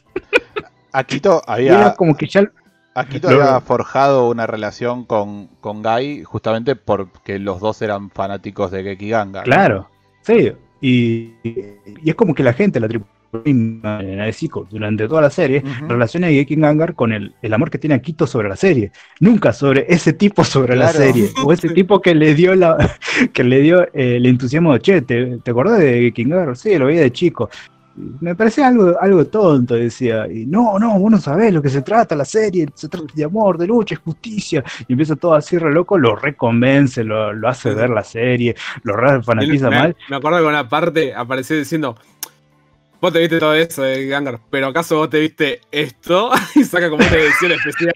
Akito Y era había, como que ya... Akito lo- había forjado una relación con, con Gai justamente porque los dos eran fanáticos de Gekigangar. ¿no? Claro, sí. Y, y es como que la gente, la tripulación de Zico, durante toda la serie, Ujú. relaciona a Gekigangar con el, el amor que tiene Akito sobre la serie. Nunca sobre ese tipo sobre la Claro. serie. O ese tipo que le dio la que le dio eh, el entusiasmo de, che, ¿te, ¿te acordás de Gekigangar? Sí, lo veía de chico. Me parecía algo, algo tonto, decía. Y no, no, vos no sabés lo que se trata la serie. Se trata de amor, de lucha, es justicia. Y empieza todo así re loco, lo reconvence, lo, lo hace ver la serie, lo re fanatiza me, mal. me acuerdo que una parte apareció diciendo: vos te viste todo eso de Gangar, pero ¿acaso vos te viste esto? Y saca como una edición especial.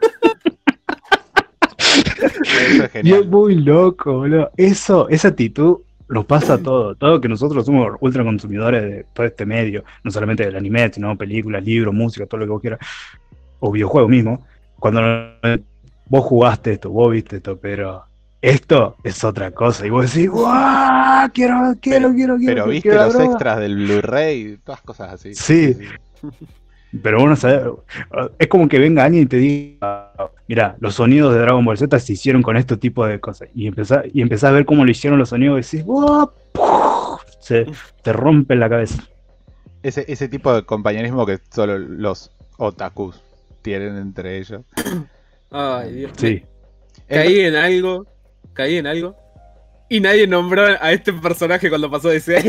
Eso es Y es genial. muy loco, boludo. Eso, esa actitud nos pasa a todo. Todo que nosotros somos ultra consumidores de todo este medio, no solamente del anime, sino películas, libros, música, todo lo que vos quieras, o videojuegos mismo. Cuando vos jugaste esto, vos viste esto, pero esto es otra cosa. Y vos decís, ¡guau! Quiero, quiero, quiero, quiero. Pero quiero, viste quiero la los droga". extras del Blu-ray y todas cosas así. Sí. Pero vos no sabés, es como que venga alguien y te diga, mira, los sonidos de Dragon Ball Z se hicieron con este tipo de cosas. Y empezás, y empezás a ver cómo lo hicieron los sonidos y decís, ¡wow! Se te rompe la cabeza. Ese, ese tipo de compañerismo que solo los otakus tienen entre ellos. Ay, Dios. Sí. Caí en algo, caí en algo. Y nadie nombró a este personaje cuando pasó de serie.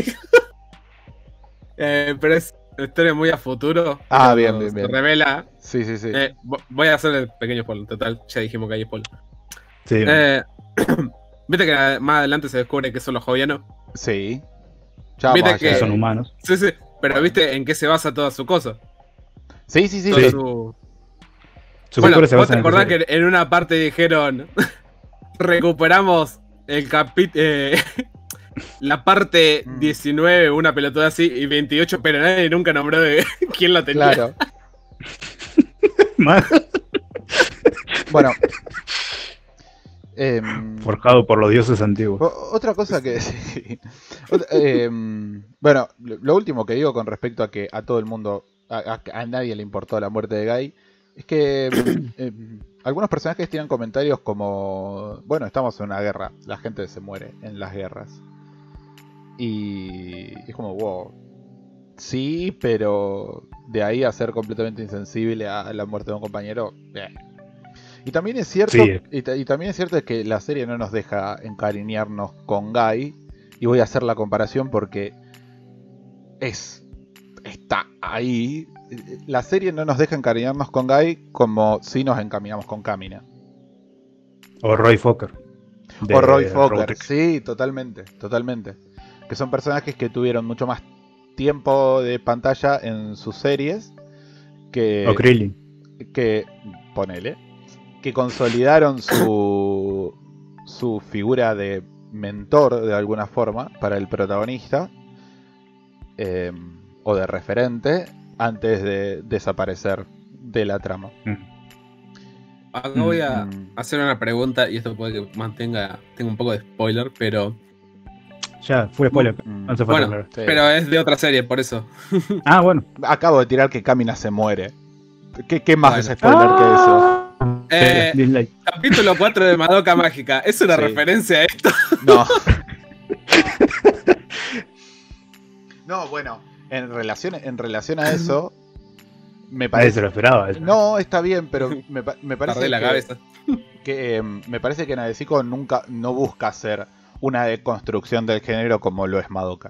eh, pero es una historia muy a futuro. Ah, Cuando bien, bien, se bien. revela. Sí, sí, sí. Eh, vo- voy a hacer el pequeño spoiler. Total, ya dijimos que hay spoiler. Sí. Eh, Viste que más adelante se descubre que son los jovianos. Sí. Ya Viste vamos que- que allá. son humanos. Sí, sí. Pero viste en qué se basa toda su cosa. Sí, sí, sí. Toda sí. su- Su Bueno, cultura se vos basa te en acordás esa- que en una parte dijeron recuperamos el capítulo la parte Mm. diecinueve, una pelotuda así, y veintiocho, pero nadie nunca nombró de quién la tenía. Claro. Más Bueno. Em, forjado por los dioses antiguos. o- otra cosa que... sí. Otra- em, bueno, lo lo último que digo con respecto a que a todo el mundo, a, a- a nadie le importó la muerte de Gai, es que em, em, algunos personajes tienen comentarios como, bueno, estamos en una guerra, la gente se muere en las guerras. Y es como, wow, sí, pero de ahí a ser completamente insensible a la muerte de un compañero, eh. Y también es cierto, Sí. y, ta- y también es cierto que la serie no nos deja encariñarnos con Gai. Y voy a hacer la comparación porque es está ahí la serie no nos deja encariñarnos con Guy como si nos encariñamos con Kamina. O Roy Fokker. de O Roy Fokker, Robotic. sí, totalmente, totalmente. Que son personajes que tuvieron mucho más tiempo de pantalla en sus series que, O Krillin. que ponele, que consolidaron su su figura de mentor de alguna forma para el protagonista, eh, o de referente, antes de desaparecer de la trama. Acá voy a Mm. hacer una pregunta y esto puede que mantenga tenga un poco de spoiler, pero Ya, full spoiler. Mm. No se fue bueno, claro. Sí. pero es de otra serie, por eso. Ah, bueno. Acabo de tirar que Kamina se muere. ¿Qué, qué más Bueno. es spoiler que eso? Eh, Dislike. capítulo cuatro de Madoka Mágica. ¿Es una Sí. referencia a esto? No. No, bueno, en relación, en relación a eso, me Nadie se parece... lo esperaba. eso. No, está bien, pero me, pa- me parece Tardé la que, cabeza. que, eh, me parece que Nadesico nunca no busca hacer una deconstrucción del género como lo es Madoka.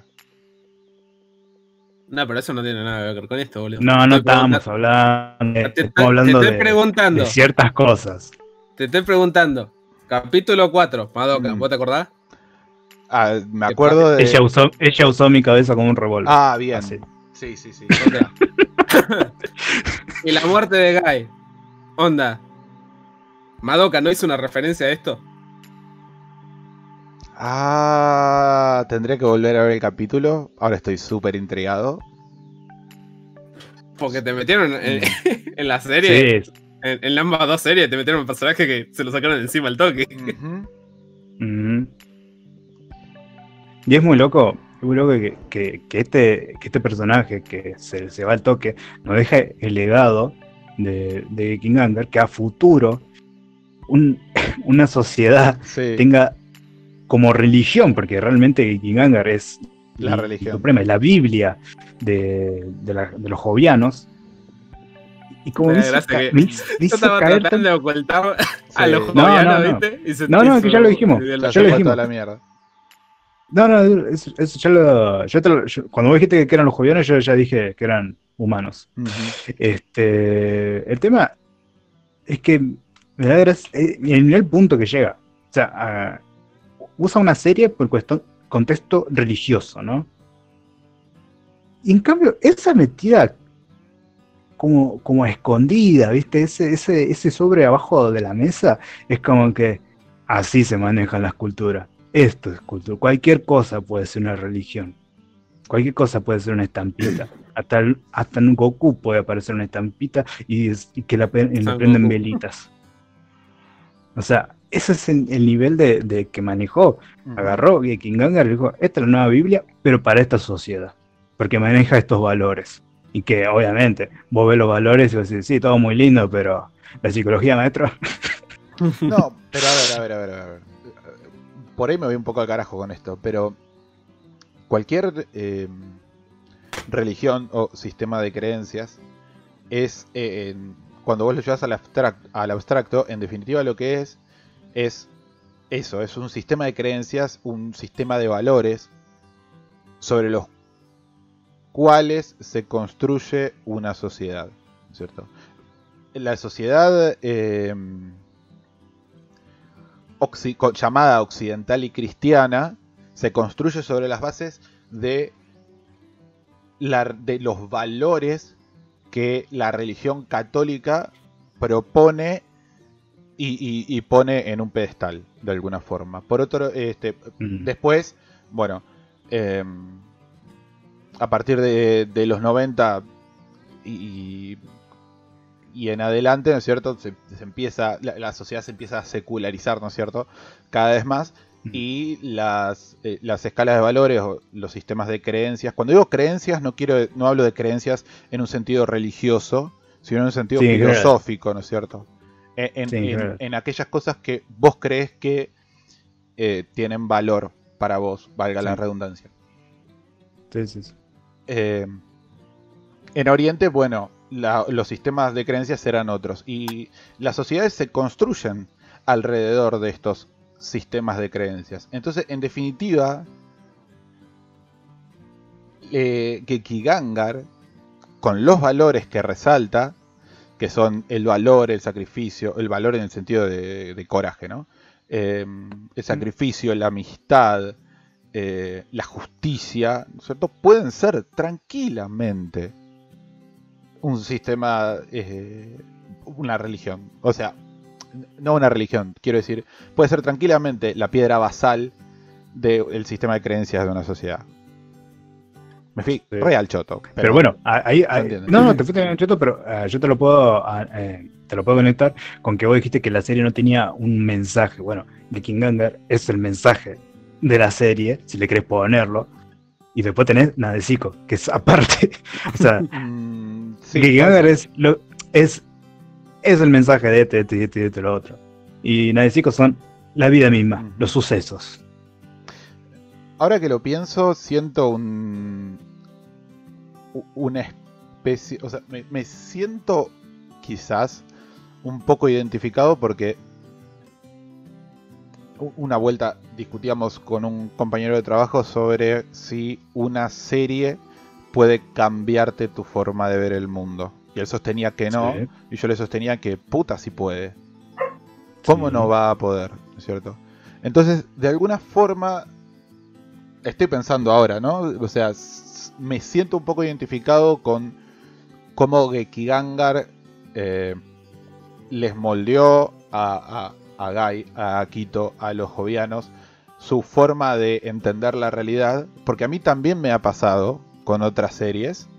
No, pero eso no tiene nada que ver con esto, boludo. No, no Estoy estábamos preguntando- hablando, Te, te- estamos hablando te estoy de, preguntando. de ciertas cosas. Te estoy preguntando. Capítulo cuatro, Madoka, Mm. ¿vos te acordás? Ah, me ¿Qué acuerdo de... Ella usó, ella usó mi cabeza como un revólver. Ah, bien. Así. Sí, sí, sí. Ok. Y la muerte de Guy. Onda. Madoka no hizo una referencia a esto. Ah, tendría que volver a ver el capítulo. Ahora estoy súper intrigado. Porque te metieron en, en la serie. Sí. En, en ambas dos series te metieron un personaje que se lo sacaron encima al toque. Ujú. Ujú. Y es muy loco, es muy loco que, que, que este, que este personaje que se, se va al toque nos deja el legado de, de Kinganger, que a futuro un- una sociedad Sí, tenga como religión, porque realmente Kinganger es La y- religión. y suprema, es la Biblia de, de, la- de los jovianos. Y como Me me da hizo, gracia ca- que me hizo- me Yo hizo estaba caer tratando tan- de ocultar a Sí. los No, jovianos, no, no. ¿viste? Y se- No, no, y que su- ya lo dijimos. y ya el- Ya se lo fue dijimos. toda la mierda. No, no, eso, eso ya lo. Yo te lo- yo- cuando vos dijiste que eran los jovianos, yo ya dije que eran humanos. Ujú. Este, el tema es que me da gracia eh, en el punto que llega. O sea, ah, usa una serie por cuestión, contexto religioso, ¿no? Y en cambio, esa metida como, como escondida, ¿viste? Ese, ese, ese sobre abajo de la mesa es como que así se manejan las culturas. Esto es cultura. Cualquier cosa puede ser una religión. Cualquier cosa puede ser una estampita. Hasta, el- hasta en Goku puede aparecer una estampita y, es- y que la, pe- le San prenden Goku. velitas. O sea, ese es el, el nivel de, de que manejó. Ujú. Agarró y Kinganger dijo, esta es la nueva Biblia, pero para esta sociedad. Porque maneja estos valores. Y que obviamente vos ves los valores y vos decís, sí, todo muy lindo, pero la psicología, maestro. No, pero a ver, a ver, a ver, a ver. Por ahí me voy un poco al carajo con esto, pero cualquier eh, religión o sistema de creencias es, eh, en- cuando vos lo llevas al, abstract- al abstracto, en definitiva lo que es, es eso, es un sistema de creencias, un sistema de valores sobre los cuales se construye una sociedad, ¿cierto? La sociedad eh, occi- co- llamada occidental y cristiana se construye sobre las bases de, la- de los valores que la religión católica propone y, y- y pone en un pedestal, de alguna forma. Por otro, este, Mm. después, bueno, eh, a partir de, de los noventa y, y en adelante, ¿no es cierto? Se, se empieza, la, la sociedad se empieza a secularizar, ¿no es cierto? Cada vez más. Y las, eh, las escalas de valores o los sistemas de creencias. Cuando digo creencias, no quiero, no hablo de creencias en un sentido religioso, sino en un sentido Sí, claro. filosófico, ¿no es cierto? En, en- Sí, en- claro. en aquellas cosas que vos crees que eh, tienen valor para vos, valga la Sí. redundancia. Sí, sí, sí. Eh, en Oriente, bueno, la- los sistemas de creencias eran otros. Y las sociedades se construyen alrededor de estos sistemas de creencias. Entonces, en definitiva, eh, que Kigangar con los valores que resalta, que son el valor, el sacrificio, el valor en el sentido de, de coraje, ¿no? Eh, el sacrificio, la amistad, eh, la justicia, ¿no es cierto? Pueden ser tranquilamente un sistema, eh, una religión. O sea, no una religión, quiero decir, puede ser tranquilamente la piedra basal del sistema de creencias de una sociedad. Me fui Sí. real choto. Pero, Pero bueno, ahí, ahí- entiendes. no, no, te fuiste en cheto, pero eh, yo te lo puedo ah, eh, te lo puedo conectar con que vos dijiste que la serie no tenía un mensaje. Bueno, Gekinganger es el mensaje de la serie, si le querés ponerlo. Y después tenés Nadesico, que es aparte. O sea, Mm, sí, Gekinganger puede es, lo, es, es el mensaje de este, este, este, este, lo otro. Y Nadesico son la vida misma, Ujú. los sucesos. Ahora que lo pienso, siento un. u- una especie. O sea, me, me siento quizás un poco identificado porque. u- Una vuelta discutíamos con un compañero de trabajo sobre si una serie puede cambiarte tu forma de ver el mundo. Y él sostenía que no, Sí. y yo le sostenía que puta si puede. ¿Cómo Sí. no va a poder? ¿No es cierto? Entonces, de alguna forma, estoy pensando ahora, ¿no? O sea, s- me siento un poco identificado con cómo Gekigangar eh, les moldeó a, a, a Gai, a Akito, a los jovianos, su forma de entender la realidad, porque a mí también me ha pasado con otras series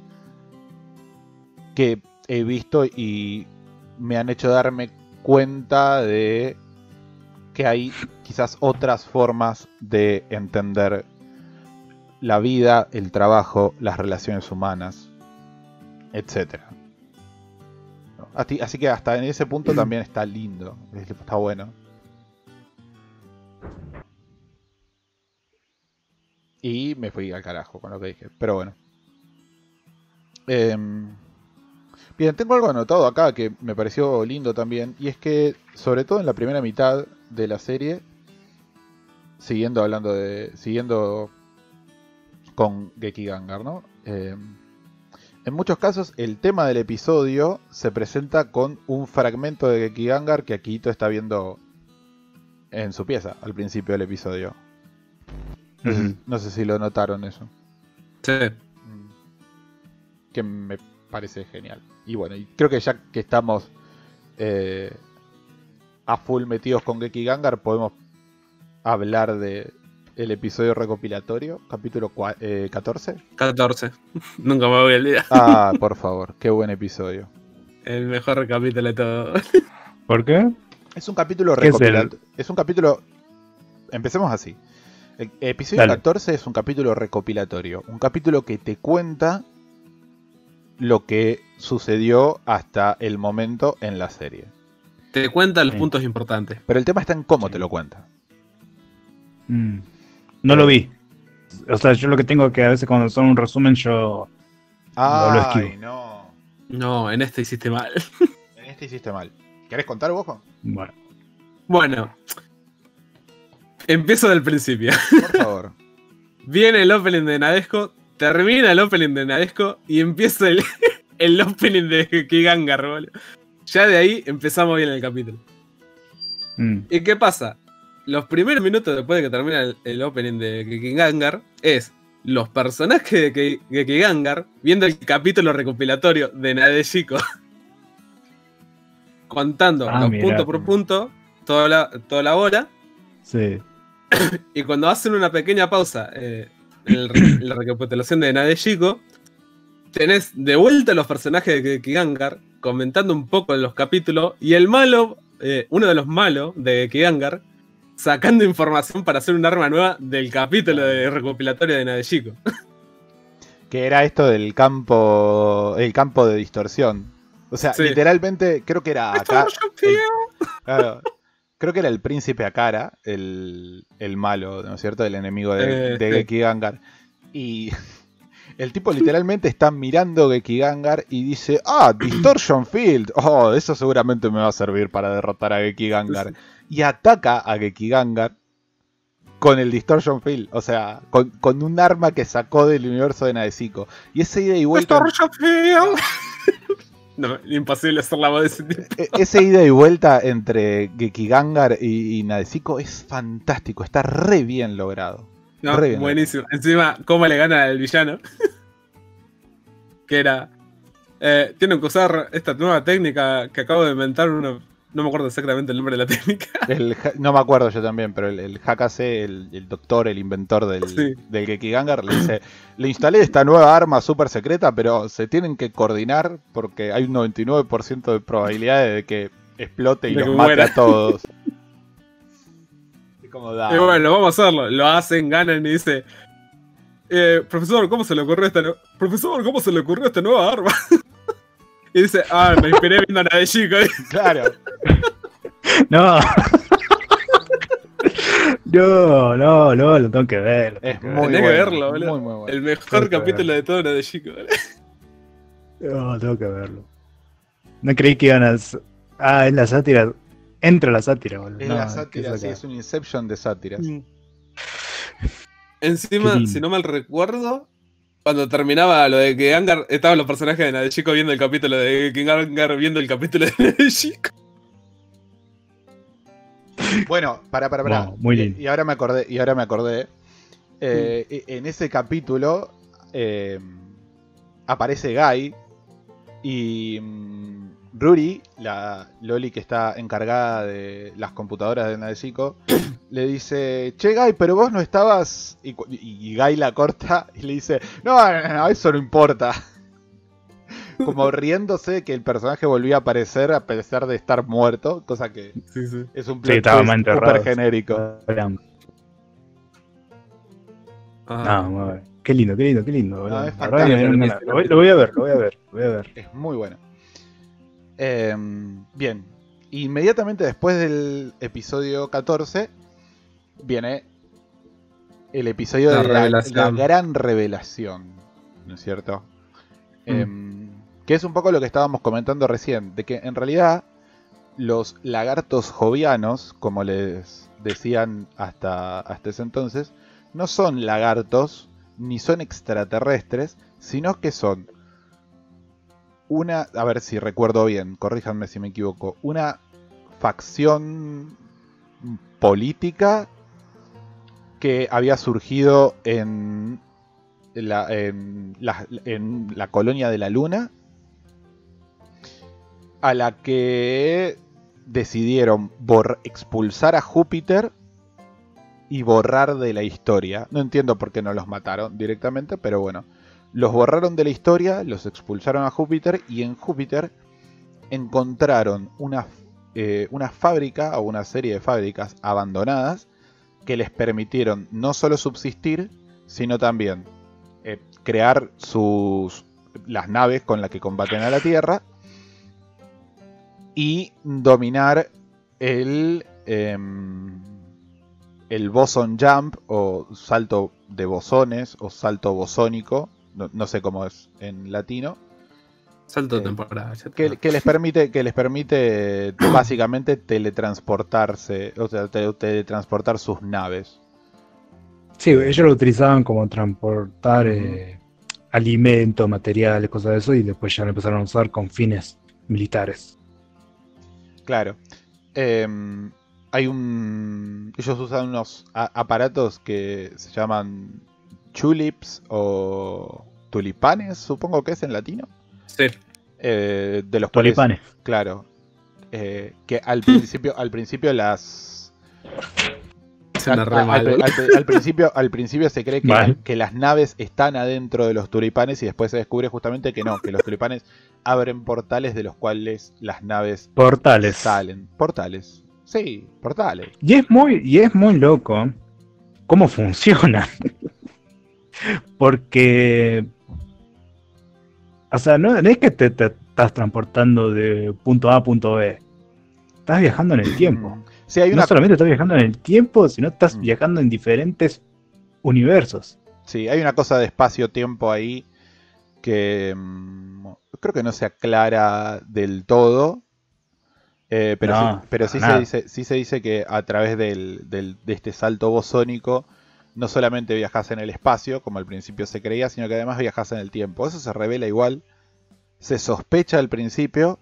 que he visto y me han hecho darme cuenta de que hay quizás otras formas de entender la vida, el trabajo, las relaciones humanas, etcétera. Así, así que hasta en ese punto también está lindo, está bueno. Y me fui al carajo con lo que dije, pero bueno. Eh, bien, tengo algo anotado acá que me pareció lindo también, y es que, sobre todo en la primera mitad de la serie, siguiendo hablando de. siguiendo con Gekigangar, ¿no? Eh, en muchos casos, el tema del episodio se presenta con un fragmento de Gekigangar que Akito está viendo en su pieza al principio del episodio. No, sé, Ujú. no sé si lo notaron eso. Sí. Mm. Que me parece genial. Y bueno, y creo que ya que estamos eh, a full metidos con Gekigangar, podemos hablar de el episodio recopilatorio, capítulo cua- eh, catorce. catorce. Nunca me voy a olvidar. Ah, por favor, qué buen episodio. El mejor capítulo de todo. ¿Por qué? Es un capítulo ¿Qué es recopilatorio. Es un capítulo. Empecemos así. El episodio Dale. catorce es un capítulo recopilatorio. Un capítulo que te cuenta lo que sucedió hasta el momento en la serie. Te cuenta los Sí. puntos importantes. Pero el tema está en cómo Sí. te lo cuenta. Mm. No lo vi. O sea, yo lo que tengo que a veces cuando son un resumen yo lo, lo esquivo. Ay, no. No, en este hiciste mal. En este hiciste mal. ¿Querés contar vos, Juan? Bueno, Bueno. Empiezo del principio. Por favor. Viene el opening de Nadesco, termina el opening de Nadesco y empieza el, el opening de Gekigangar, boludo. Ya de ahí empezamos bien el capítulo. mm, ¿Y qué pasa? Los primeros minutos después de que termina el, el opening de Gekigangar es los personajes de Ge- Gekigangar viendo el capítulo recopilatorio de Nadeshiko. Contando Ah, los mira. punto por punto, toda la, toda la hora. sí. Y cuando hacen una pequeña pausa eh, en, el- en la recapitulación de Nadeshiko, tenés de vuelta los personajes de Gekigangar comentando un poco en los capítulos y el malo, eh, uno de los malos de Gekigangar, sacando información para hacer un arma nueva del capítulo de recopilatorio de Nadeshiko. Que era esto del campo. El campo de distorsión. O sea, Sí. literalmente creo que era acá. Estamos campeón. Claro, creo que era el príncipe Akara, el, el malo, ¿no es cierto? El enemigo de, Eh, de sí. Gekigangar. Y el tipo literalmente está mirando Gekigangar y dice, ah, Distortion Field. Oh, eso seguramente me va a servir para derrotar a Gekigangar. Y ataca a Gekigangar con el Distortion Field, o sea, con, con un arma que sacó del universo de Nadesico. Y ese ida y vuelta... Distortion Field. No, imposible hacer la voz de ese tipo. Ese ida y vuelta entre Gekigangar y, y Nadesico es fantástico, está re bien logrado. No, re bien buenísimo. Logrado. Encima, cómo le gana al villano. Que era... Eh, tienen que usar esta nueva técnica que acabo de inventar. Uno, no me acuerdo exactamente el nombre de la técnica. El, no me acuerdo yo también, pero el, el Hakase, el, el doctor, el inventor del, sí. del Gekigangar, le dice: le instalé esta nueva arma súper secreta, pero se tienen que coordinar porque hay un noventa y nueve por ciento de probabilidades de que explote y de los que mate muera. a todos. Y, como, y bueno, vamos a hacerlo. Lo hacen, ganan y dice... Eh, profesor, ¿cómo se le ocurrió esta no Profesor, ¿cómo se le ocurrió esta nueva arma? Y dice, ah, me inspiré viendo a Nadeshiko. Claro. No. No, no, no, lo tengo que ver. Es que muy Tenés bueno, que verlo, boludo. Muy, muy bueno. El mejor Tengo capítulo ver. de todo Nadeshiko, boludo. No, tengo que verlo. No creí que iban a... Ah, es la sátira. Entra la sátira, boludo. Es no, la sátira, sí, es un Inception de sátiras. Encima, si no mal recuerdo, cuando terminaba lo de que Angar, estaban los personajes de Nadeshiko viendo el capítulo de que Angar viendo el capítulo de Nadeshiko. Bueno, para, para, para. Wow, muy lindo. Y, y ahora me acordé, y ahora me acordé. Eh, en ese capítulo eh, aparece Guy y mm, Ruri, la Loli que está encargada de las computadoras de Nadeshiko, le dice: che, Guy, pero vos no estabas... Y, y, y Guy la corta y le dice: no, no, no, eso no importa. Como riéndose de que el personaje volvía a aparecer a pesar de estar muerto, cosa que Sí, sí. es un Sí, estaba más twist enterrado. súper genérico. Ah, No, muy bien. Qué lindo, qué lindo, qué lindo. No, boludo. es La verdad que me dieron fantástico. ganas. Lo, voy, lo voy a ver, lo voy a ver, lo voy a ver. Es muy bueno. Eh, bien. Inmediatamente después del episodio catorce viene el episodio La de la, la revelación. gran revelación, ¿no es cierto? Mm. Eh, que es un poco lo que estábamos comentando recién, de que en realidad los lagartos jovianos, como les decían hasta, hasta ese entonces, no son lagartos ni son extraterrestres, sino que son una, a ver si recuerdo bien, corríjanme si me equivoco, una facción política que había surgido en la, en la, en la colonia de la Luna, a la que decidieron bor- expulsar a Júpiter y borrar de la historia. No entiendo por qué no los mataron directamente, pero bueno. Los borraron de la historia, los expulsaron a Júpiter y en Júpiter encontraron una, eh, una fábrica o una serie de fábricas abandonadas que les permitieron no solo subsistir, sino también eh, crear sus, las naves con las que combaten a la Tierra y dominar el, eh, el boson jump o salto de bosones o salto bosónico. No, no sé cómo es en latino. Salto Eh, temporal. Que, que les permite, que les permite básicamente teletransportarse, o sea, te- teletransportar sus naves. Sí, ellos lo utilizaban como transportar eh, alimentos, materiales, cosas de eso, y después ya lo empezaron a usar con fines militares. Claro. Eh, hay un. Ellos usan unos a- aparatos que se llaman tulips o tulipanes, supongo que es en latino. Sí. Eh, de los cuales, Tulipanes. claro, eh, que al principio, al principio las Suena al, re al- mal, al- boludo. al- al principio, al principio se cree que, Mal. la- que las naves están adentro de los tulipanes y después se descubre justamente que no, que los tulipanes abren portales de los cuales las naves Portales. salen. Portales. Sí, portales. Y es muy, y es muy loco cómo funciona. Porque, o sea, no, no es que te, te estás transportando de punto A a punto B. Estás viajando en el tiempo. Mm. Sí, hay No una, solamente estás viajando en el tiempo, sino estás Mm. viajando en diferentes universos. sí, hay una cosa de espacio-tiempo ahí que mm, creo que no se aclara del todo. Eh, pero No, sí, pero sí para se nada. dice, sí se dice que a través del, del- de este salto bosónico no solamente viajas en el espacio, como al principio se creía, sino que además viajas en el tiempo. Eso se revela igual, se sospecha al principio,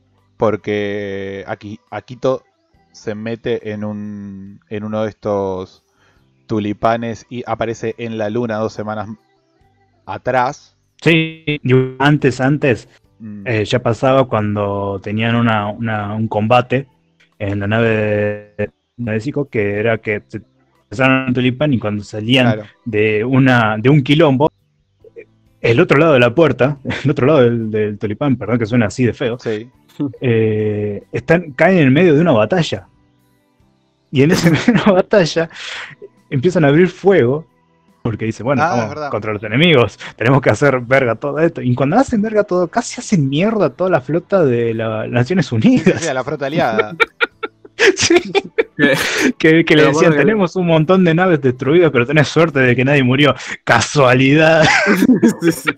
porque aquí Akito se mete en un en uno de estos tulipanes y aparece en la luna dos semanas atrás. Sí, y antes, antes, Mm, eh, ya pasaba cuando tenían una, una- un combate en la nave de Nadesico, que era que se empezaron en Tulipán y cuando salían claro. de una de un quilombo, el otro lado de la puerta, el otro lado del, del Tulipán, perdón que suena así de feo, Sí. eh, están, caen en medio de una batalla. Y en ese medio de una batalla empiezan a abrir fuego. Porque dice, bueno, Ah, es estamos verdad. contra los enemigos, tenemos que hacer verga todo esto. Y cuando hacen verga todo, casi hacen mierda toda la flota de la- las Naciones Sí, sí, Unidas. sí, a la flota aliada. Sí, Que- que, que Me le acuerdo decían, que- tenemos un montón de naves destruidas, pero tenés suerte de que nadie murió. Casualidad. Sí, sí.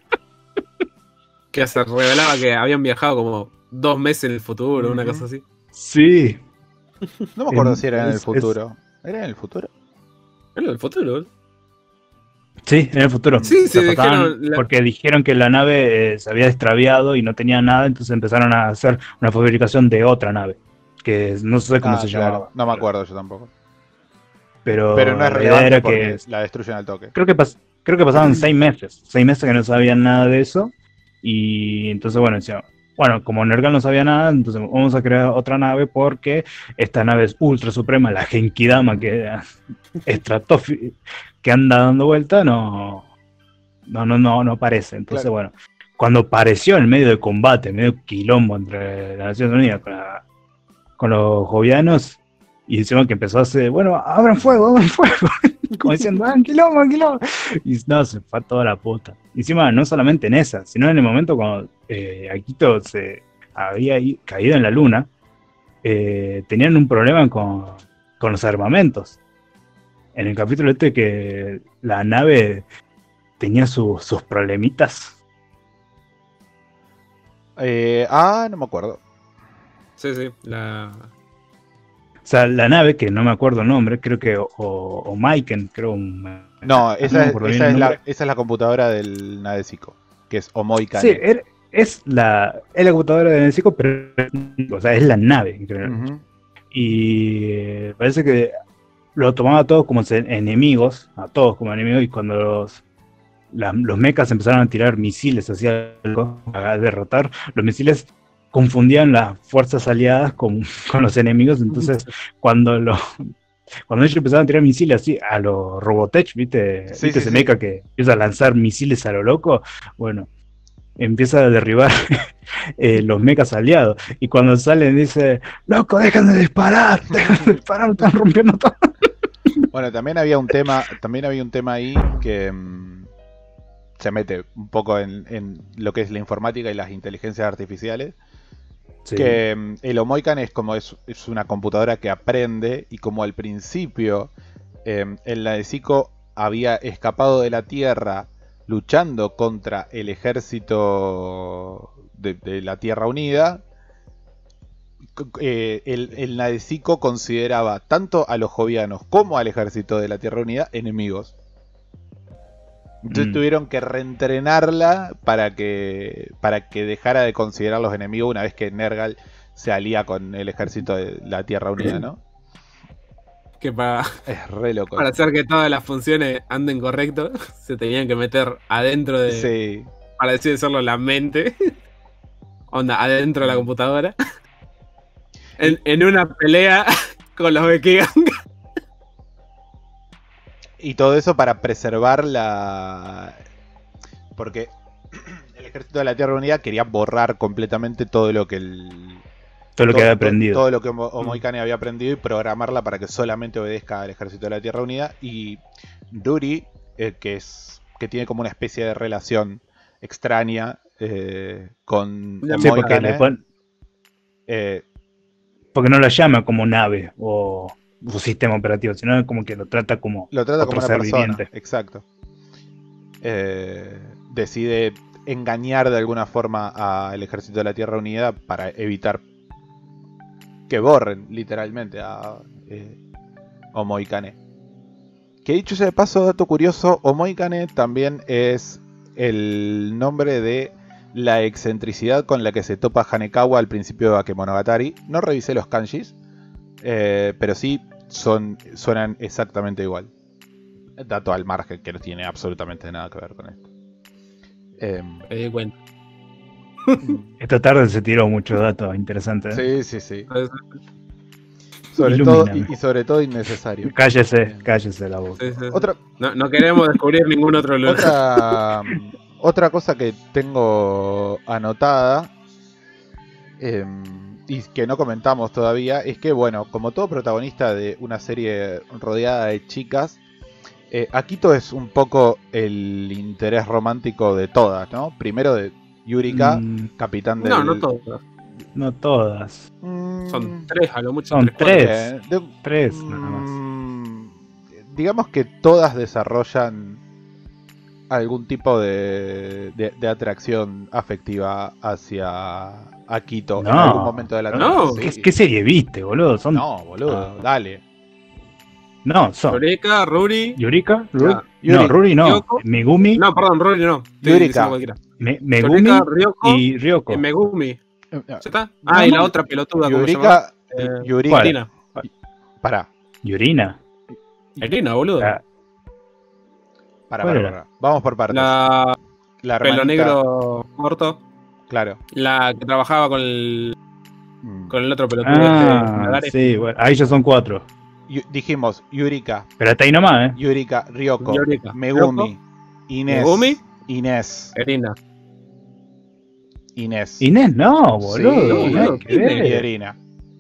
Que se revelaba que habían viajado como dos meses en el futuro, una Ujú. cosa así. Sí. No me acuerdo Em, si era en el es- futuro. ¿Era en el futuro? Era el futuro. Sí, en el futuro. Sí, O sea, sí, pasaban- dijeron la- porque dijeron que la nave eh, se había extraviado y no tenía nada, entonces empezaron a hacer una fabricación de otra nave. Que no sé cómo Ah, se claro. llamaba. No me acuerdo yo tampoco. Pero, Pero no es la idea relevante era porque que la destruyen al toque. creo que pas- creo que pasaban seis meses, seis meses que no sabían nada de eso, y entonces bueno, decía, bueno, como Nergal no sabía nada, entonces vamos a crear otra nave porque esta nave es ultra suprema, la Genkidama que estratofi- que anda dando vuelta, no, no, no, no, no aparece. Entonces Claro. bueno, cuando apareció en medio de combate, en medio de quilombo entre las Naciones Unidas con, la- con los jovianos, y encima que empezó a hacer, bueno, abran fuego, abran fuego, como diciendo, ah, quilombo, quilombo. Y no, se fue a toda la puta. Y encima, no solamente en esa, sino en el momento cuando eh, Akito se había i- caído en la luna, eh, tenían un problema con, con los armamentos. En el capítulo este que la nave tenía su- sus problemitas. Eh, ah, no me acuerdo. Sí, sí. La... O sea, la nave, que no me acuerdo el nombre, creo que o, o Maiken, creo. un- No, me esa, es, acuerdo bien esa, el es la, nombre. esa es la computadora del Nadesico, que es Omoikane. Sí, er- es la, es la computadora de Nezico, pero o sea, es la nave. en general. Ujú. Y eh, parece que lo tomaba a todos como se- enemigos, a todos como enemigos, y cuando los, la- los mechas empezaron a tirar misiles hacia algo, a derrotar, los misiles confundían las fuerzas aliadas con, con los enemigos, entonces cuando lo, cuando ellos empezaban a tirar misiles así a los Robotech, ¿viste? Sí, ¿Viste sí, ese sí. mecha que empieza a lanzar misiles a lo loco? Bueno, empieza a derribar eh, los mechas aliados. Y cuando salen dice, loco, dejan de disparar, dejan de disparar, me están rompiendo todo. Bueno, también había un tema, también había un tema ahí que mm, se mete un poco en, en lo que es la informática y las inteligencias artificiales. Sí. Que mm, el Omoikan es como es, es una computadora que aprende, y como al principio eh, el Nadesico había escapado de la Tierra luchando contra el ejército de, de la Tierra Unida, c- eh, el, el Nadesico consideraba tanto a los jovianos como al ejército de la Tierra Unida enemigos. Entonces Mm. tuvieron que reentrenarla para que para que dejara de considerar los enemigos una vez que Nergal se alía con el ejército de la Tierra Unida, ¿no? Que para, Es re loco. para hacer que todas las funciones anden correcto, se tenían que meter adentro de. Sí. Para decir decirlo, la mente. Onda, adentro de la computadora. En, en una pelea con los Bekigan. Y todo eso para preservar la... Porque el ejército de la Tierra Unida quería borrar completamente todo lo que el... Todo lo que todo- había todo- aprendido. Todo lo que Omo- Omoikane había aprendido, y programarla para que solamente obedezca al ejército de la Tierra Unida. Y Ruri, eh, que es que tiene como una especie de relación extraña eh, con Sí, porque, Omoikane, le pon- eh, porque no la llama como nave o, o sistema operativo, sino como que lo trata como lo trata otro como una ser persona. viviente. Exacto. Eh, decide engañar de alguna forma al ejército de la Tierra Unida para evitar que borren literalmente a eh, Omoikane. Que dicho sea de paso, dato curioso, Omoikane también es el nombre de la excentricidad con la que se topa Hanekawa al principio de Bakemonogatari. No revisé los kanjis, eh, pero sí son, suenan exactamente igual. Dato al margen que no tiene absolutamente nada que ver con esto. Eh, Me di cuenta. Esta tarde se tiró muchos datos interesantes. ¿eh? sí, sí, sí. Sobre Ilumíname. todo, y, y sobre todo innecesario. Cállese, cállese la boca. Sí, sí, sí. Otra, No, no queremos descubrir ningún otro lugar. otra, otra cosa que tengo anotada eh, y que no comentamos todavía es que, bueno, como todo protagonista de una serie rodeada de chicas, eh, Akito es un poco el interés romántico de todas, ¿no? Primero de Yurika, Mm, capitán del... No, no todas. no todas. Mm, Son tres, a lo mucho. Son cuatro. tres. eh, de- Tres nada más. Mm, digamos que todas desarrollan algún tipo de, de, de atracción afectiva hacia Akito en No, algún momento de la trama. no. Sí. ¿Qué, qué serie viste, boludo? Son... No, boludo, Ah. dale. No, son Yurika, Ruri. Yurika, Ruri. Ah, Yuri- No, Ruri no. Ryoko. Megumi, No, perdón, Ruri no. Estoy Yurika. diciendo cualquiera. Me- Megumi Yurika, Ryoko y Ryoko. y Megumi. Eh, ¿Ya está? Ah, y la otra pelotuda, ¿cómo se llama? Yurika, Eh, Yurika, ¿cuál? Irina. pará, Yurina. Irina, boludo. La- pará, ¿Cuál pará, era? pará. Vamos por partes. La La pelo hermanita- negro corto. Claro. La que trabajaba con el, Mm. con el otro pelotudo. Ah, este, Nagare. sí, bueno, ahí ya son cuatro. Yu- dijimos Yurika, Pero hasta ahí nomás, ¿eh? Yurika, Ryoko, Yurika, Megumi, Ryoko, Inés, Megumi. Inés, Irina. Inés Inés, no, boludo. Sí, nada boludo, que ¿quién es? y ver. Irina.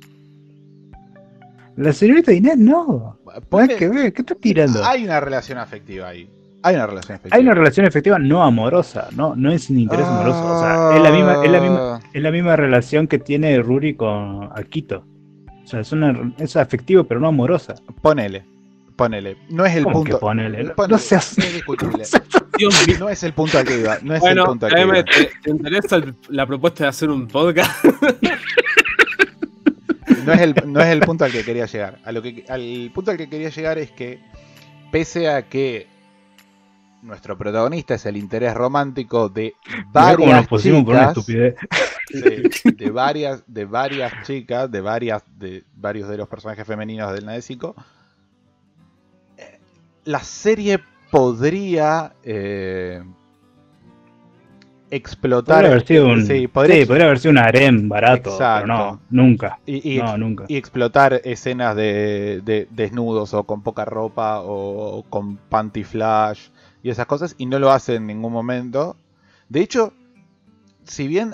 La señorita Inés, no. Nada Ponle- que ver. ¿Qué estás tirando? Hay una relación afectiva ahí. Hay una relación afectiva. Hay una relación efectiva no amorosa, no, no es un interés amoroso. O sea, es la misma, es la misma, es la misma relación que tiene Ruri con Akito. O sea, es una es afectivo pero no amorosa. Ponele. Ponele. No es el ¿Cómo punto. que ponele? No, Ponele. no seas. Es discutible. Dios mío. No es el punto al que iba. No es Bueno, el punto al que M, iba. ¿te, te interesa el- la propuesta de hacer un podcast? No es, el, no es el punto al que quería llegar. A lo que, al punto al que quería llegar es que, pese a que nuestro protagonista es el interés romántico de Mirá cómo nos varias pusimos por una chicas, estupidez. sí, de varias, de varias chicas, de varias, de varios de los personajes femeninos del Nadesico, eh, la serie podría eh, explotar. Podría haber sido un, sí, sí, podría- podría haber sido un harem barato, Exacto. pero no, nunca. y, y No, nunca. y explotar escenas de, de desnudos o con poca ropa o con panty flash y esas cosas, y no lo hace en ningún momento. De hecho, si bien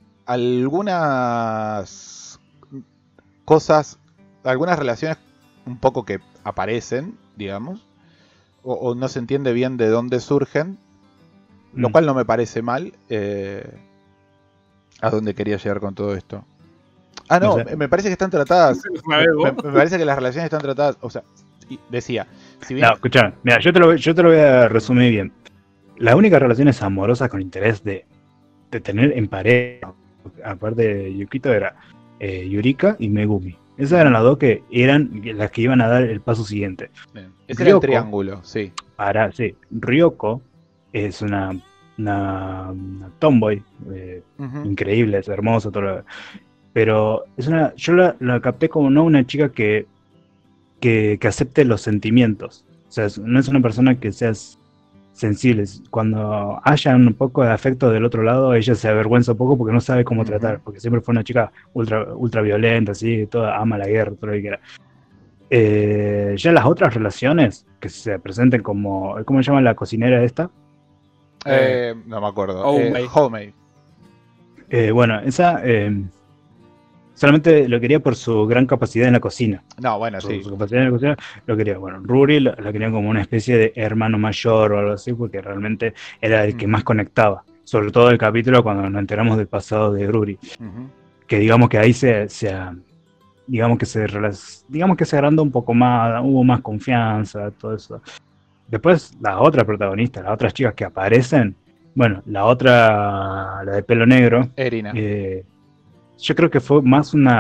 algunas cosas, algunas relaciones un poco que aparecen, digamos, o, o no se entiende bien de dónde surgen, lo Mm. cual no me parece mal. eh, ¿A dónde quería llegar con todo esto? Ah, no, No sé. me parece que están tratadas. A ver, Me, vos. me parece que las relaciones están tratadas. O sea, y decía, si bien. No, escuchame, mira, yo te, lo, yo te lo voy a resumir bien. Las únicas relaciones amorosas con interés de, de tener en pareja, aparte de Yukito, era eh, Yurika y Megumi. Esas eran las dos que eran las que iban a dar el paso siguiente. Bien, ese era el Ryoko. triángulo, sí. Para, sí, Ryoko es una, una, una tomboy, eh, Ujú. increíble, es hermosa, todo lo- pero es una, yo la, la capté como no una chica que, que, que acepte los sentimientos. O sea, es- no es una persona que sea sensible. Cuando haya un poco de afecto del otro lado, ella se avergüenza un poco porque no sabe cómo Ujú. tratar, porque siempre fue una chica ultra, ultra violenta, así, toda ama la guerra, todo lo que quiera. Eh, ya las otras relaciones que se presenten como, ¿cómo se llama la cocinera esta? Eh, no me acuerdo. Homemade. Eh, Homemade. Eh, bueno, esa eh, solamente lo quería por su gran capacidad en la cocina. No, bueno, Su, sí. su capacidad en la cocina lo quería. Bueno, Ruri la, la quería como una especie de hermano mayor o algo así, porque realmente era el que Mm. más conectaba. Sobre todo el capítulo cuando nos enteramos del pasado de Ruri. Ujú. Que digamos que ahí se, se digamos que se rela- digamos que se agrandó un poco más, hubo más confianza, todo eso. Después las otras protagonistas, las otras chicas que aparecen, bueno, la otra, la de pelo negro, Erina. eh, yo creo que fue más una,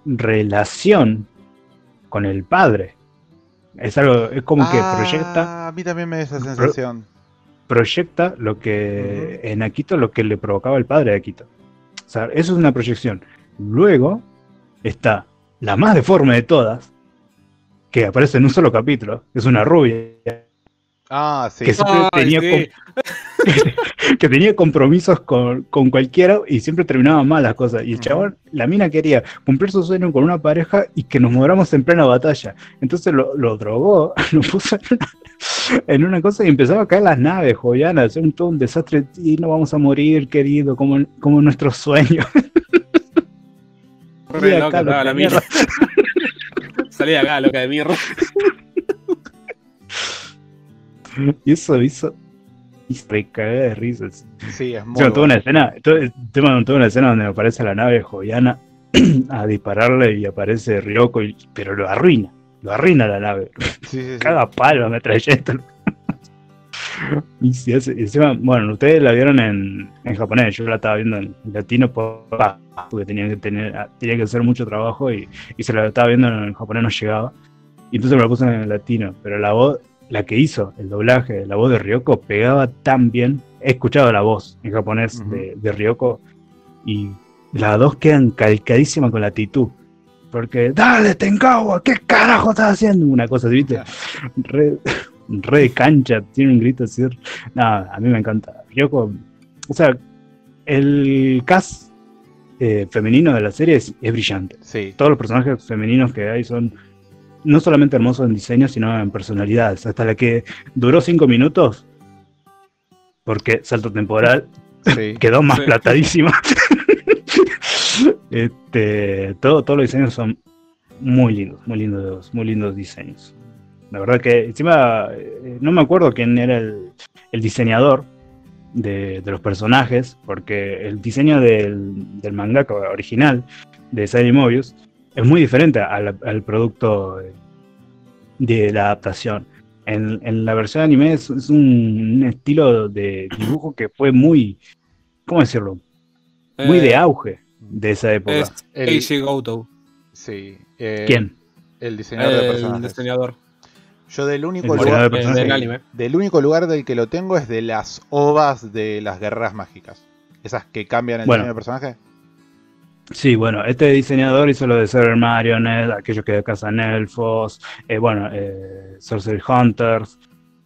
relación con el padre. Es algo, es como ah, que proyecta. A mí también me da esa sensación. Proyecta lo que uh-huh. en Akito lo que le provocaba el padre de Akito. O sea, eso es una proyección. Luego está la más deforme de todas, que aparece en un solo capítulo, que es una rubia. Ah, sí. Que siempre Ay, tenía, sí. com- que tenía compromisos con, con cualquiera y siempre terminaban mal las cosas. Y el Ujú. chabón, la mina quería cumplir su sueño con una pareja y que nos movamos en plena batalla. Entonces lo, lo drogó, lo puso en una, en una cosa y empezaba a caer las naves joyanas, un, todo un desastre. Y no vamos a morir, querido, como, como nuestros sueños. Re Y acá loca lo estaba la tenía. mierda. Salí de acá, loca de mierda. Y eso me hizo, hizo recagar de risas. Sí, es muy Encima, tuvo bueno. una escena, todo el tema tuvo una escena donde aparece la nave joyana a dispararle y aparece Ryoko, y, pero lo arruina, lo arruina la nave, Sí, sí, sí. caga palo a metralleta. Y se hace, encima, bueno, ustedes la vieron en, en japonés, yo la estaba viendo en latino por- porque tenía que tener, tenía que hacer mucho trabajo y, y se la estaba viendo en japonés, no llegaba. Y entonces me la puse en latino, pero la voz, la que hizo el doblaje, la voz de Ryoko pegaba tan bien. He escuchado la voz en japonés Ujú. de, de Ryoko y las dos quedan calcadísimas con la actitud. Porque, dale, Tenkawa, ¿qué carajo estás haciendo? Una cosa así, ¿viste? Re, re de cancha, tiene un grito así. Nada, a mí me encanta. Ryoko, o sea, el cast eh, femenino de la serie es, es brillante. Sí. Todos los personajes femeninos que hay son no solamente hermosos en diseño, sino en personalidades. Hasta la que duró cinco minutos, porque salto temporal, Sí. quedó más Sí. platadísima. este, todo, todos los diseños son muy lindos, muy lindos, muy lindos diseños. La verdad que encima eh, no me acuerdo quién era el, el diseñador de, de los personajes, porque el diseño del, del mangaka original de Silent Mobius es muy diferente al, al producto de la adaptación. En, en la versión anime es, es un, un estilo de dibujo que fue muy, ¿cómo decirlo? Muy de Eh, auge de esa época. Es El- Eiji Goto, Sí. eh, ¿Quién? El diseñador de el personajes. diseñador Yo del único El lugar diseñador de eh, personajes. del sí, anime. del único lugar del que lo tengo es de las ovas de las guerreras mágicas. Esas que cambian el Bueno. diseño de personaje. Sí, bueno, este diseñador hizo lo de Sailor Marionette, aquellos que cazan elfos, eh, bueno, eh, Sorcery Hunters,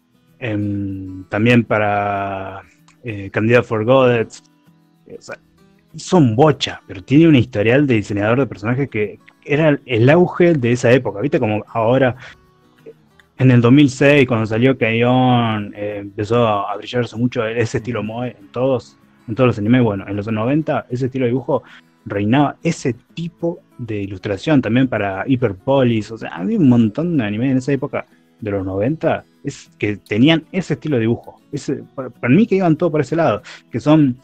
em, también para eh, Candida for Goddess. O sea, son bocha, pero tiene un historial de diseñador de personajes que era el auge de esa época, ¿viste? Como ahora, en el dos mil seis, cuando salió Keion, eh, empezó a brillarse mucho ese estilo moe en todos, en todos los animes. Bueno, en los noventa, ese estilo de dibujo reinaba, ese tipo de ilustración también para Hyperpolis. O sea, había un montón de animes en esa época de los noventa es, que tenían ese estilo de dibujo. Ese, para, para mí que iban todo por ese lado, que son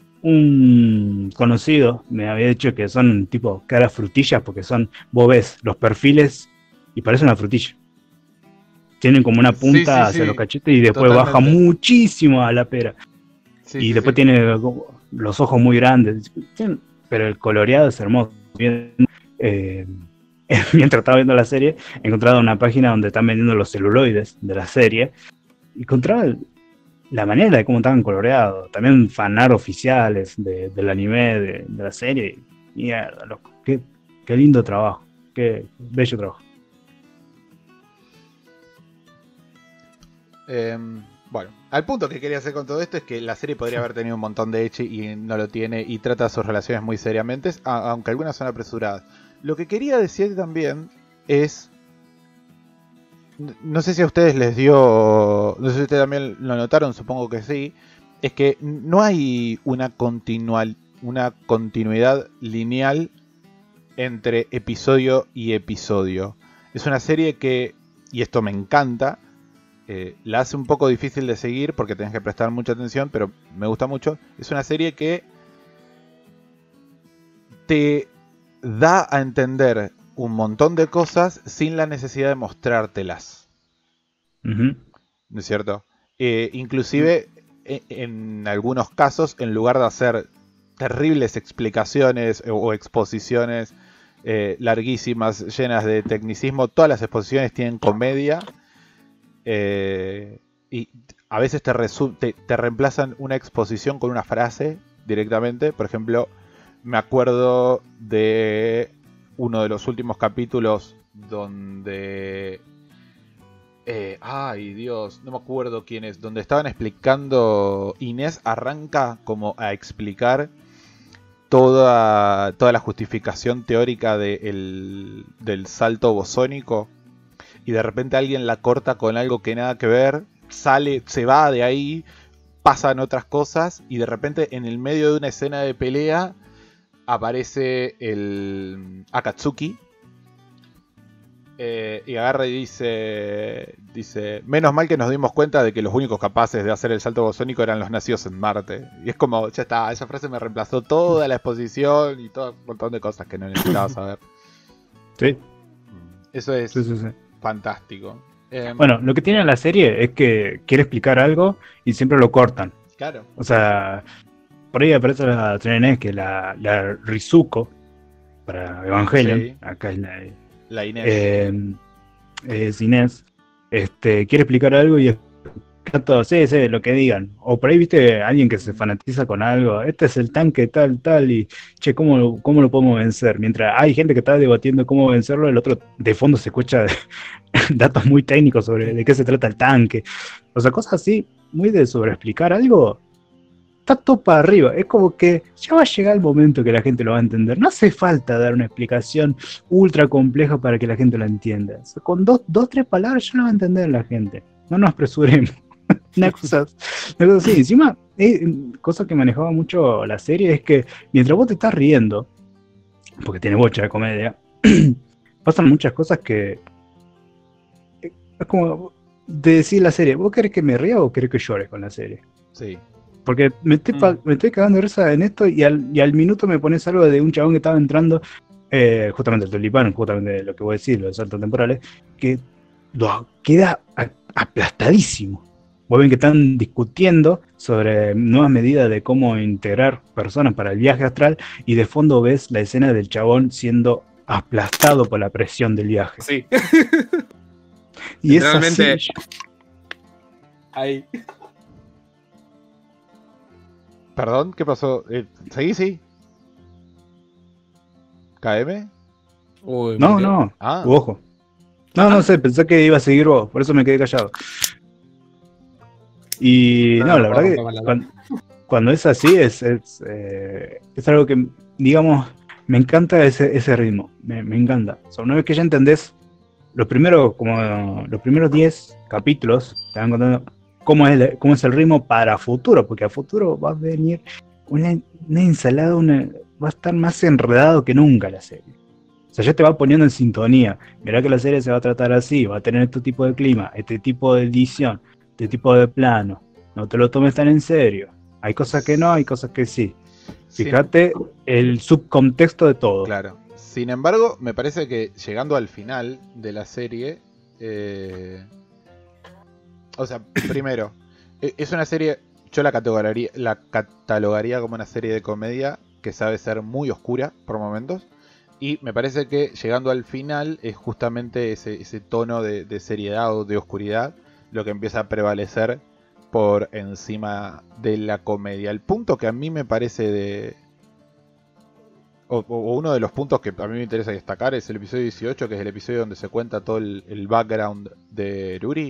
un conocido, me había dicho que son tipo caras frutillas, porque son, vos ves los perfiles y parece una frutilla. Tienen como una punta Sí, sí, hacia sí. los cachetes y después baja Totalmente. muchísimo a la pera. Sí, y sí, después sí. tiene como los ojos muy grandes. Tiene- pero el coloreado es hermoso. Bien, eh, mientras estaba viendo la serie, he encontrado una página donde están vendiendo los celuloides de la serie. Y encontraba el- la manera de cómo estaban coloreados. También fanart oficiales de- del anime, de, de la serie. Mierda, loco. Qué, qué lindo trabajo. Qué bello trabajo. Eh, bueno, al punto que quería hacer con todo esto es que la serie podría haber tenido un montón de ecchi y no lo tiene, y trata sus relaciones muy seriamente, a- aunque algunas son apresuradas. Lo que quería decir también es, n- no sé si a ustedes les dio, no sé si ustedes también lo notaron, supongo que sí, es que no hay una continual, una continuidad lineal entre episodio y episodio. Es una serie que, y esto me encanta, eh, la hace un poco difícil de seguir porque tenés que prestar mucha atención, pero me gusta mucho. Es una serie que te da a entender un montón de cosas sin la necesidad de mostrártelas, Ujú. ¿no es cierto? Eh, inclusive en, en algunos casos, en lugar de hacer terribles explicaciones o, o exposiciones eh, larguísimas, llenas de tecnicismo. Todas las exposiciones tienen comedia. Eh, y a veces te, resu- te, te reemplazan una exposición con una frase directamente. Por ejemplo, me acuerdo de uno de los últimos capítulos donde... Eh, ay, Dios, no me acuerdo quién es. Donde estaban explicando... Inés arranca como a explicar toda, toda la justificación teórica de el, del salto bosónico. Y de repente alguien la corta con algo que nada que ver. Sale, se va de ahí. Pasan otras cosas. Y de repente en el medio de una escena de pelea aparece el Akatsuki. Eh, y agarra y dice, dice, menos mal que nos dimos cuenta de que los únicos capaces de hacer el salto bosónico eran los nacidos en Marte. Y es como, ya está, esa frase me reemplazó toda la exposición y todo un montón de cosas que no necesitaba saber. Sí. Eso es Sí, sí, sí. fantástico. Eh, Bueno, lo que tiene la serie es que quiere explicar algo y siempre lo cortan. claro. O sea, por ahí aparece la Trinidad, que la, la Rizuko para Evangelion. Sí. Acá es la La Inés. eh, es Inés. Este, quiere explicar algo y explica todo, sí, sí, lo que digan. O por ahí viste a alguien que se fanatiza con algo. Este es el tanque tal, tal. Y che, ¿cómo, lo- cómo lo podemos vencer? Mientras hay gente que está debatiendo cómo vencerlo, el otro de fondo se escucha datos muy técnicos sobre de qué se trata el tanque. O sea, cosas así, muy de sobreexplicar algo. Está todo para arriba. Es como que ya va a llegar el momento que la gente lo va a entender. No hace falta dar una explicación ultra compleja para que la gente lo entienda. O sea, con dos, dos, tres palabras ya lo va a entender la gente. No nos apresuremos. Una cosa, una cosa así. Encima, eh, cosa que manejaba mucho la serie es que mientras vos te estás riendo, porque tiene bocha de comedia, pasan muchas cosas que es como de decir la serie, ¿vos querés que me ría o querés que llore con la serie? Sí. Porque me estoy, pa- Mm. me estoy cagando de risa en esto y al, y al minuto me pones algo de un chabón que estaba entrando, eh, justamente el tulipán, justamente lo que voy a decir, los saltos temporales, que lo queda a- aplastadísimo. Vos ven que están discutiendo sobre nuevas medidas de cómo integrar personas para el viaje astral y de fondo ves la escena del chabón siendo aplastado por la presión del viaje. Sí. Y es Literalmente- así. Ahí. Perdón, ¿qué pasó? Eh, ¿Seguí, sí? ¿K M? Uy, No, mirá. no, Ah. tu ojo. No, no sé, pensé que iba a seguir vos, por eso me quedé callado. Y No, no, no la puedo verdad que romper la cuando, cuando es así es, es, eh, es algo que, digamos, me encanta ese, ese ritmo, me, me encanta. O sea, una vez que ya entendés los primeros, como los primeros diez capítulos, te van contando cómo es, el- cómo es el ritmo para futuro, porque a futuro va a venir una, una ensalada, una, va a estar más enredado que nunca la serie. O sea, ya te va poniendo en sintonía. Mirá que la serie se va a tratar así, va a tener este tipo de clima, este tipo de edición, este tipo de plano. No te lo tomes tan en serio. Hay cosas que no, hay cosas que sí. Sin- Fíjate el subcontexto de todo. Claro. Sin embargo, me parece que llegando al final de la serie, eh, o sea, primero, e- es una serie, yo la catalogaría, la catalogaría como una serie de comedia que sabe ser muy oscura por momentos, y me parece que llegando al final es justamente ese, ese tono de, de seriedad o de oscuridad lo que empieza a prevalecer por encima de la comedia. El punto que a mí me parece de... O, o uno de los puntos que a mí me interesa destacar es el episodio dieciocho, que es el episodio donde se cuenta todo el, el background de Ruri.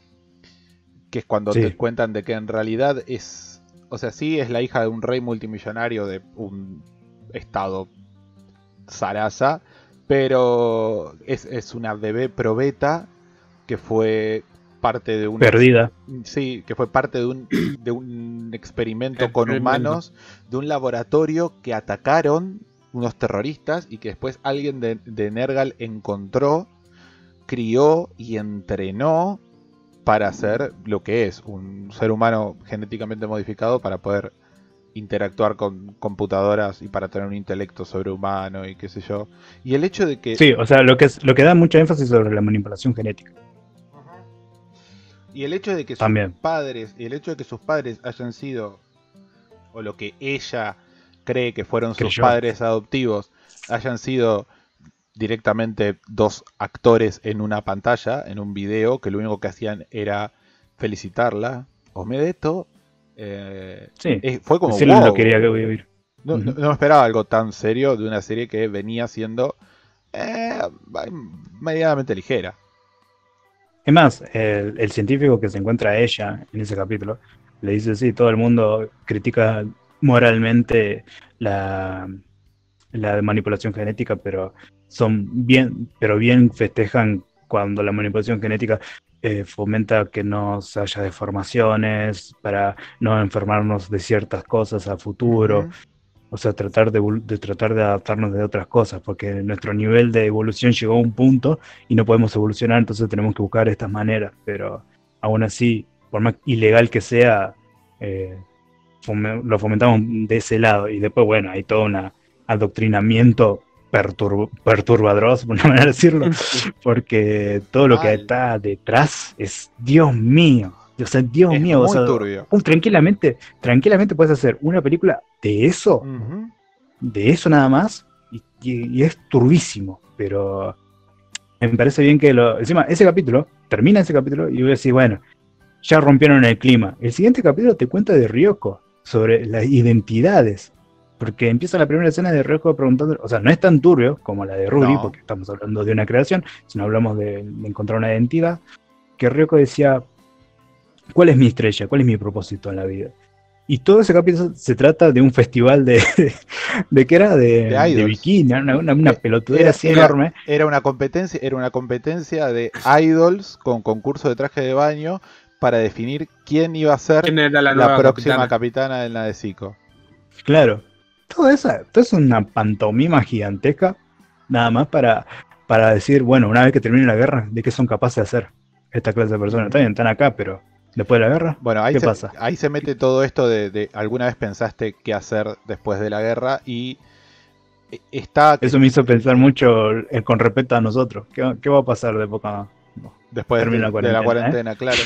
Que es cuando Sí. te cuentan de que en realidad es... O sea, sí es la hija de un rey multimillonario de un estado zaraza, pero es, es una bebé probeta que fue parte de un... Perdida. Sí, que fue parte de un, de un experimento El con experimento. humanos, de un laboratorio que atacaron unos terroristas y que después alguien de, de Nergal encontró, crió y entrenó para ser lo que es un ser humano genéticamente modificado para poder interactuar con computadoras y para tener un intelecto sobrehumano y qué sé yo. Y el hecho de que... Sí, o sea, lo que, es, lo que da mucha énfasis sobre la manipulación genética. Y el hecho de que sus También. padres, y el hecho de que sus padres hayan sido, o lo que ella cree que fueron sus Creyó. padres adoptivos, hayan sido directamente dos actores en una pantalla, en un video, que lo único que hacían era felicitarla. Omedeto. Eh, Sí, eh, fue como decirle wow. lo quería que voy a oír. No, no, Ujú. no me esperaba algo tan serio de una serie que venía siendo eh, medianamente ligera. Es más, el, el científico que se encuentra a ella en ese capítulo le dice, sí, todo el mundo critica moralmente la, la manipulación genética, pero son bien, pero bien festejan cuando la manipulación genética eh, fomenta que no se haya deformaciones, para no enfermarnos de ciertas cosas a futuro. Ujú. O sea, tratar de, evol- de tratar de adaptarnos de otras cosas, porque nuestro nivel de evolución llegó a un punto y no podemos evolucionar, entonces tenemos que buscar estas maneras, pero aún así, por más ilegal que sea, eh, fome- lo fomentamos de ese lado. Y después, bueno, hay todo un adoctrinamiento pertur- perturbador, por una manera de decirlo, porque todo lo que Mal. está detrás es, Dios mío, o sea, Dios Es mío, o muy sea, turbio. un- tranquilamente, tranquilamente puedes hacer una película de eso, Ujú. de eso nada más, y, y- y es turbísimo, pero me parece bien que lo... Encima, ese capítulo, termina ese capítulo y voy a decir, bueno, ya rompieron el clima. El siguiente capítulo te cuenta de Ryoko, sobre las identidades, porque empieza la primera escena de Ryoko preguntando, o sea, no es tan turbio como la de Ruri, No. porque estamos hablando de una creación, sino hablamos de, de encontrar una identidad, que Ryoko decía, ¿cuál es mi estrella? ¿Cuál es mi propósito en la vida? Y todo ese capítulo se trata de un festival de... ¿De, de qué era? De, De idols. de bikini, una, una, una Eh, pelotudera era- así era- enorme. Era una competencia, era una competencia de idols con concurso de traje de baño para definir quién iba a ser ¿Quién era la, la, nueva próxima capitana? capitana del Nadesico. Claro. Todo eso, todo es una pantomima gigantesca, nada más para, para decir, bueno, una vez que termine la guerra, ¿de qué son capaces de hacer esta clase de personas? Está bien, están acá, pero después de la guerra, Bueno, ahí ¿qué se, pasa? ahí se mete todo esto de, de alguna vez pensaste qué hacer después de la guerra y eh, está Eso me hizo pensar mucho eh, con respecto a nosotros. ¿Qué, va- qué va a pasar después cuando después de, termine la de la cuarentena? cuarentena,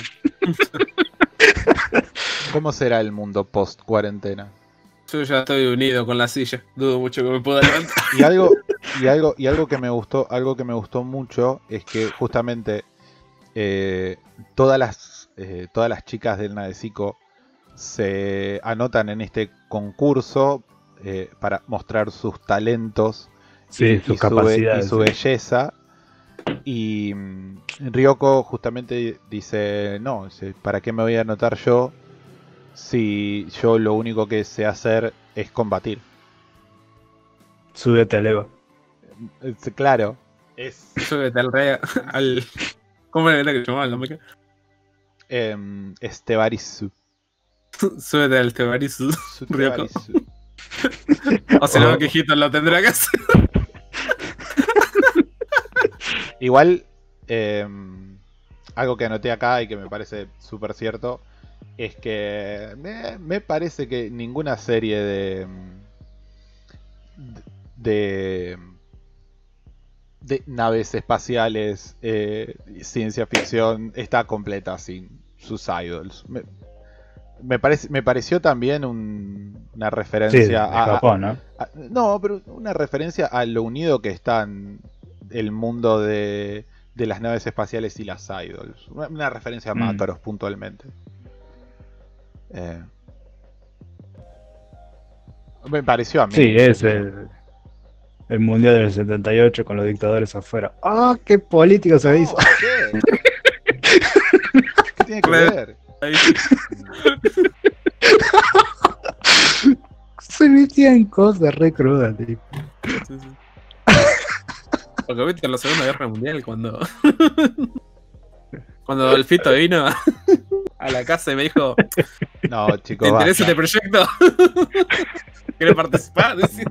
claro. ¿Cómo será el mundo post cuarentena? Yo ya estoy unido con la silla. Dudo mucho que me pueda levantar. Y algo, y algo, y algo que me gustó, algo que me gustó mucho es que justamente eh, todas las eh, todas las chicas del Nadesico se anotan en este concurso eh, para mostrar sus talentos Sí, y, sus y su, be- y capacidades. su sí. belleza. Y mm, Ryoko justamente dice, no, dice, ¿para qué me voy a anotar yo si yo lo único que sé hacer es combatir? Súbete al Eva. Es- claro, es Súbete al rey. Al... ¿Cómo era que se llamaba la meca? em, Estevarisu. Súbete al Tebarizu. Ryoko. Estevarisu. O si no, Oh. que Hito lo tendrá que hacer. Igual, em, algo que anoté acá y que me parece súper cierto es que me, me parece que ninguna serie de de, de naves espaciales, eh, ciencia ficción, está completa sin sus idols. Me, me, parece, me pareció también un- una Sí, de, referencia de a, a- Japón, ¿no? a- no, pero una referencia a lo unido que están el mundo de, de las naves espaciales y las idols. Una, una referencia a Mm. Makaros puntualmente. Eh, me pareció a mí. Sí, es qué sé yo. el, el mundial del setenta y ocho con los dictadores afuera. ¡Ah, qué político se No, hizo! ¿qué? ¿Qué tiene que Re- ver? Ahí. Se metían cosas re crudas, tipo. Sí, sí. Porque viste en la Segunda Guerra Mundial cuando. Cuando Dolfito vino a, a la casa y me dijo: No, ¿te chicos, interesa este basta. proyecto? ¿Quieres participar? Decía.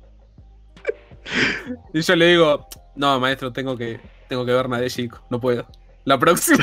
Y yo le digo: no, maestro, tengo que, tengo que ver Nadeshiko, no puedo. La próxima.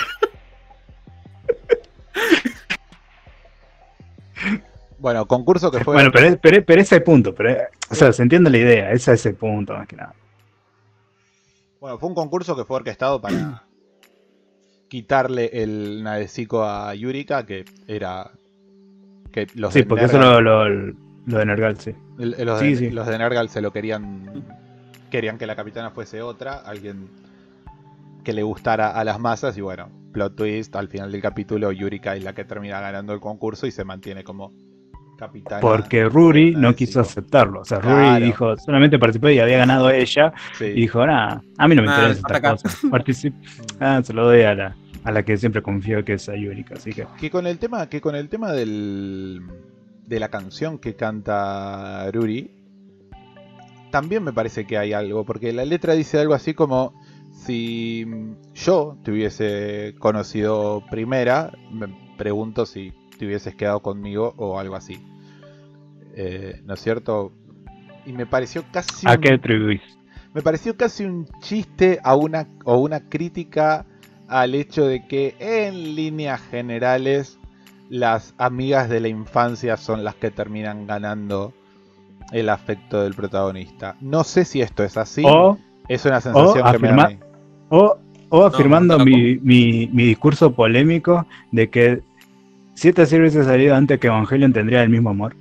Bueno, concurso que fue. Bueno, pero, pero, pero ese punto, pero, o sea, se entiende la idea, ese es ese punto más que nada. Bueno, fue un concurso que fue orquestado para quitarle el Nadesico a Yurika, que era. Que los Sí, de porque eso Nergal, lo, lo, lo de Nergal, sí. el- los, sí, de, sí. los de Nergal se lo querían querían que la capitana fuese otra, alguien que le gustara a las masas, y bueno, plot twist, al final del capítulo Yurika es la que termina ganando el concurso y se mantiene como capitana. Porque Ruri del no quiso Nadesico. aceptarlo. O sea, Claro. Ruri dijo, solamente participó y había ganado ella. Sí. Y dijo, nada, a mí no me Ah, interesa hasta esta acá. cosa. Particip ah, se lo doy a la, a la que siempre confío que es a Yurika. Así que, Que con el tema, que con el tema del, de la canción que canta Ruri, también me parece que hay algo, porque la letra dice algo así como: si yo te hubiese conocido primera, me pregunto si te hubieses quedado conmigo o algo así. Eh, ¿No es cierto? Y me pareció casi ¿a un, qué atribuís? me pareció casi un chiste a una, o una crítica al hecho de que en líneas generales las amigas de la infancia son las que terminan ganando el afecto del protagonista. No sé si esto es así. O, Es una sensación o que me da a mí. o, o afirmando no, mi, mi, mi discurso polémico de que si esta serie hubiese salido antes que Evangelion tendría el mismo amor.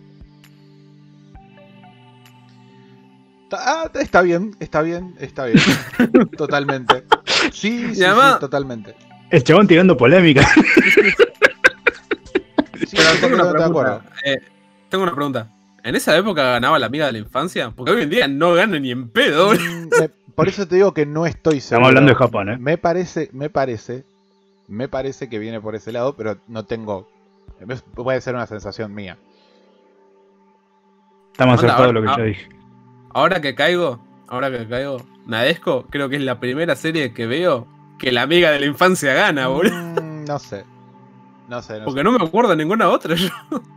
Ah, está bien, está bien, está bien. Totalmente. Sí, sí, sí, además- totalmente. El chabón tirando polémica. Sí, Pero estoy tengo una completamente de acuerdo. pregunta. Eh, tengo una pregunta. ¿En esa época ganaba la amiga de la infancia? Porque hoy en día no gana ni en pedo. boludo. Mm, me- por eso te digo que no estoy seguro. Estamos hablando de Japón, ¿eh? Me parece, me parece, me parece que viene por ese lado, pero no tengo. es- Puede ser una sensación mía. Estamos Onda, acertados de ahora- lo que ah. yo dije. Ahora que caigo, ahora que caigo, Nadesco, creo que es la primera serie que veo que la amiga de la infancia gana, boludo. Mm, no sé. No sé, no Porque sé. no me acuerdo de ninguna otra. yo.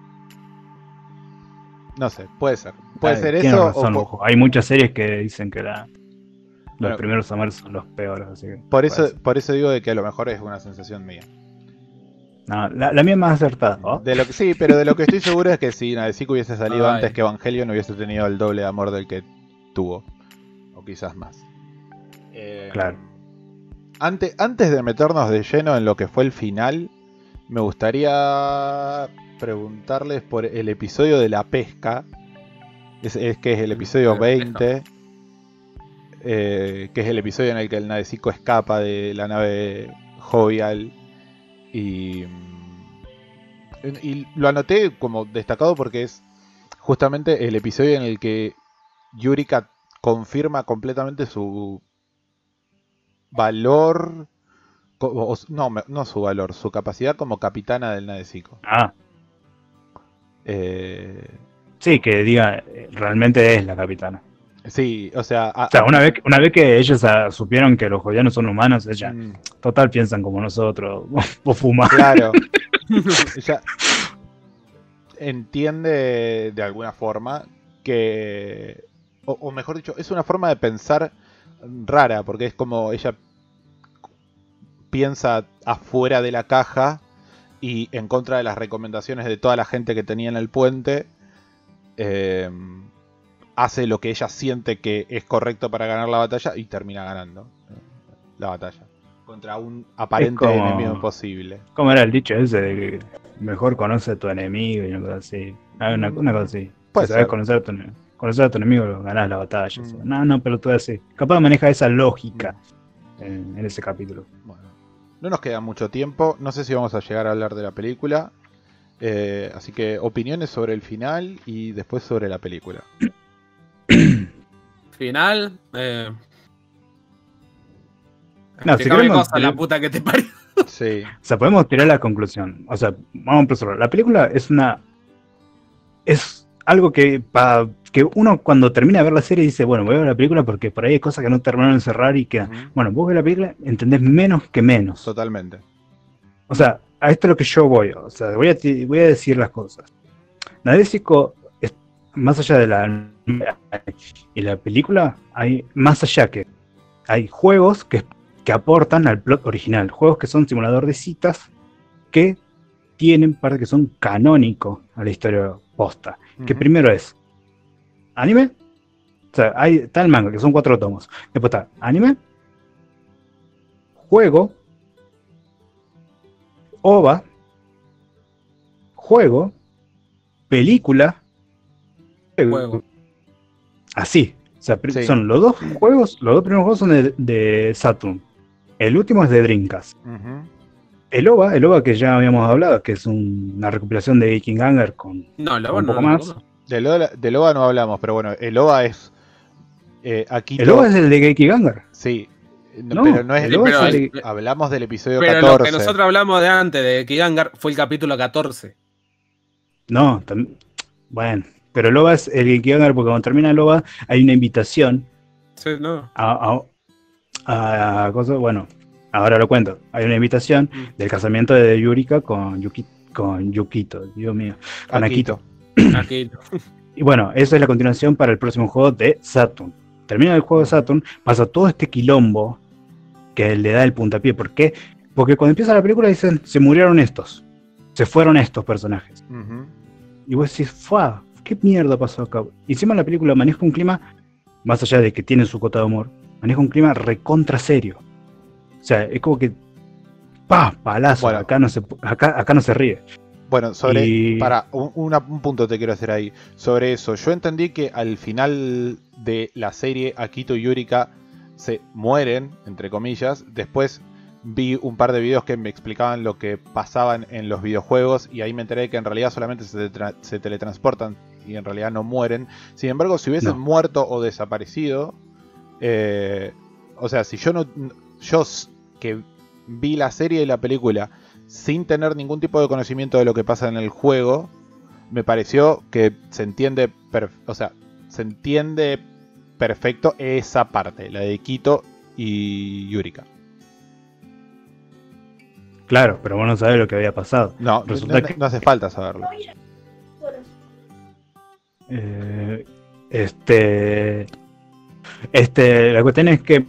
No sé, puede ser. Puede Ah, ser tienes eso. razón, o po- ojo. Hay muchas series que dicen que la, los Bueno. primeros amores son los peores. Así que por puede eso, ser. por eso digo de que a lo mejor es una sensación mía. No, la, la mía es más acertada. ¿oh? De lo que, sí, pero de lo que estoy seguro es que si Nadesico hubiese salido Ay. antes que Evangelion, hubiese tenido el doble de amor del que tuvo. O quizás más. Eh, Claro. Antes, antes de meternos de lleno en lo que fue el final, me gustaría preguntarles por el episodio de la pesca. Es, es que es el episodio de la pesca. veinte. eh, que es el episodio en el que el Nadesico escapa de la nave Jovial. Y, y lo anoté como destacado porque es justamente el episodio en el que Yurika confirma completamente su valor, co- o- no, me- no su valor, su capacidad como capitana del Nadesico. Ah, Eh, sí, que diga, eh, realmente es la capitana. sí, o sea, a- O sea, a- una vez, una vez que ellos ah, supieron que los jovianos son humanos, ella, mm, total, piensan como nosotros. Vos fumás. claro, ella entiende de alguna forma que, o, o mejor dicho, es una forma de pensar rara, porque es como ella piensa afuera de la caja y en contra de las recomendaciones de toda la gente que tenía en el puente, eh, hace lo que ella siente que es correcto para ganar la batalla y termina ganando eh, la batalla contra un aparente como- enemigo imposible. ¿Cómo era el dicho ese de que mejor conoce a tu enemigo y una cosa así? Ah, una, una cosa así. Puede Si sabes ser. conocer a tu, ene- conocer a tu enemigo, ganás la batalla. Mm. O sea, no, no, pero tú así. Capaz maneja esa lógica en, en ese capítulo. Bueno, no nos queda mucho tiempo. No sé si vamos a llegar a hablar de la película. Eh, así que opiniones sobre el final y después sobre la película. Final. Eh... No, que si cambie queremos- cosa, la puta que te parió. Sí. O sea, podemos tirar la conclusión. O sea, vamos a empezar. La película es una. Es algo que para que uno cuando termina de ver la serie dice, bueno, voy a ver la película porque por ahí hay cosas que no terminaron de cerrar y que. Ujú. Bueno, vos ves la película, entendés menos que menos. Totalmente. O sea, a esto es lo que yo voy. O sea, voy a, ti- voy a decir las cosas. Nadesico, es, más allá de la y la película, hay más allá que hay juegos que, que aportan al plot original. Juegos que son simulador de citas que tienen parte que son canónicos a la historia posta. Que Ujú. primero es anime. O sea, hay, está el manga, que son cuatro tomos. Después está anime, juego, O V A, juego, película, juego. Juego. Así. O sea, pr- Sí. son los dos juegos, los dos primeros juegos son de, de Saturn. El último es de Dreamcast. Ujú. El O V A, el O V A que ya habíamos hablado, que es un- una recopilación de Vikinganger con, No, la con un no, poco no, más. no. Del O V A, del O V A no hablamos, pero bueno, el O V A es eh, Akito. El O V A es el de Vikinganger. Sí, no, No, pero no es el O V A pero es el el- de... hablamos del episodio Pero catorce. lo que nosotros hablamos de antes de Kigangar fue el capítulo catorce. No, tam- bueno, pero el O V A es el Vikinganger porque cuando termina el O V A hay una invitación Sí, no. a, a, a cosas, bueno, ahora lo cuento. Hay una invitación Mm. del casamiento de Yurika con, Yuki, con Yukito, Dios mío, con Akito. Akito. Aquí. Y bueno, eso es la continuación para el próximo juego de Saturn. Termina el juego de Saturn, pasa todo este quilombo que le da el puntapié. ¿Por qué? Porque cuando empieza la película dicen, se murieron estos, se fueron estos personajes. Ujú. Y vos decís, ¡fua! ¿Qué mierda pasó acá? Y encima la película maneja un clima, más allá de que tiene su cota de humor, maneja un clima recontra serio. O sea, es como que, ¡pa! Palazo, Bueno. acá, no se, acá, acá no se ríe. Bueno, sobre. Y- Para, un, una- un punto te quiero hacer ahí. Sobre eso, yo entendí que al final de la serie Akito y Yurika se mueren, entre comillas. Después vi un par de videos que me explicaban lo que pasaban en los videojuegos y ahí me enteré que en realidad solamente se, tra- se teletransportan y en realidad no mueren. Sin embargo, si hubiesen No. muerto o desaparecido, eh, o sea, si yo no, yo s- que vi la serie y la película sin tener ningún tipo de conocimiento de lo que pasa en el juego, me pareció que se entiende, perf- o sea, se entiende perfecto esa parte, la de Kito y Yurika. Claro, pero vos no sabés lo que había pasado. No, Resulta no, que- no hace falta saberlo. Eh, este, este, la cuestión es que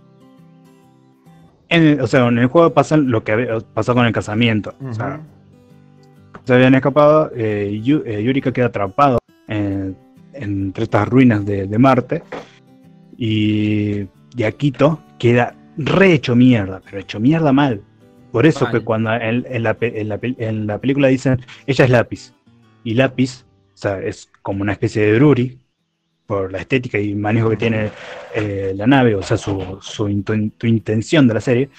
en el, o sea, en el juego pasan lo que había- pasó con el casamiento. O sea, se habían escapado, eh, Yu- eh, Yurika queda atrapado en- entre estas ruinas de, de Marte y, y Akito queda re hecho mierda, pero hecho mierda mal. Por eso Mal. que cuando en, en la, pe- en la pe- en la película dicen ella es Lápiz y Lápiz, o sea, es como una especie de Bruri por la estética y manejo que tiene eh, la nave, o sea, su, su, inten- tu intención de la serie.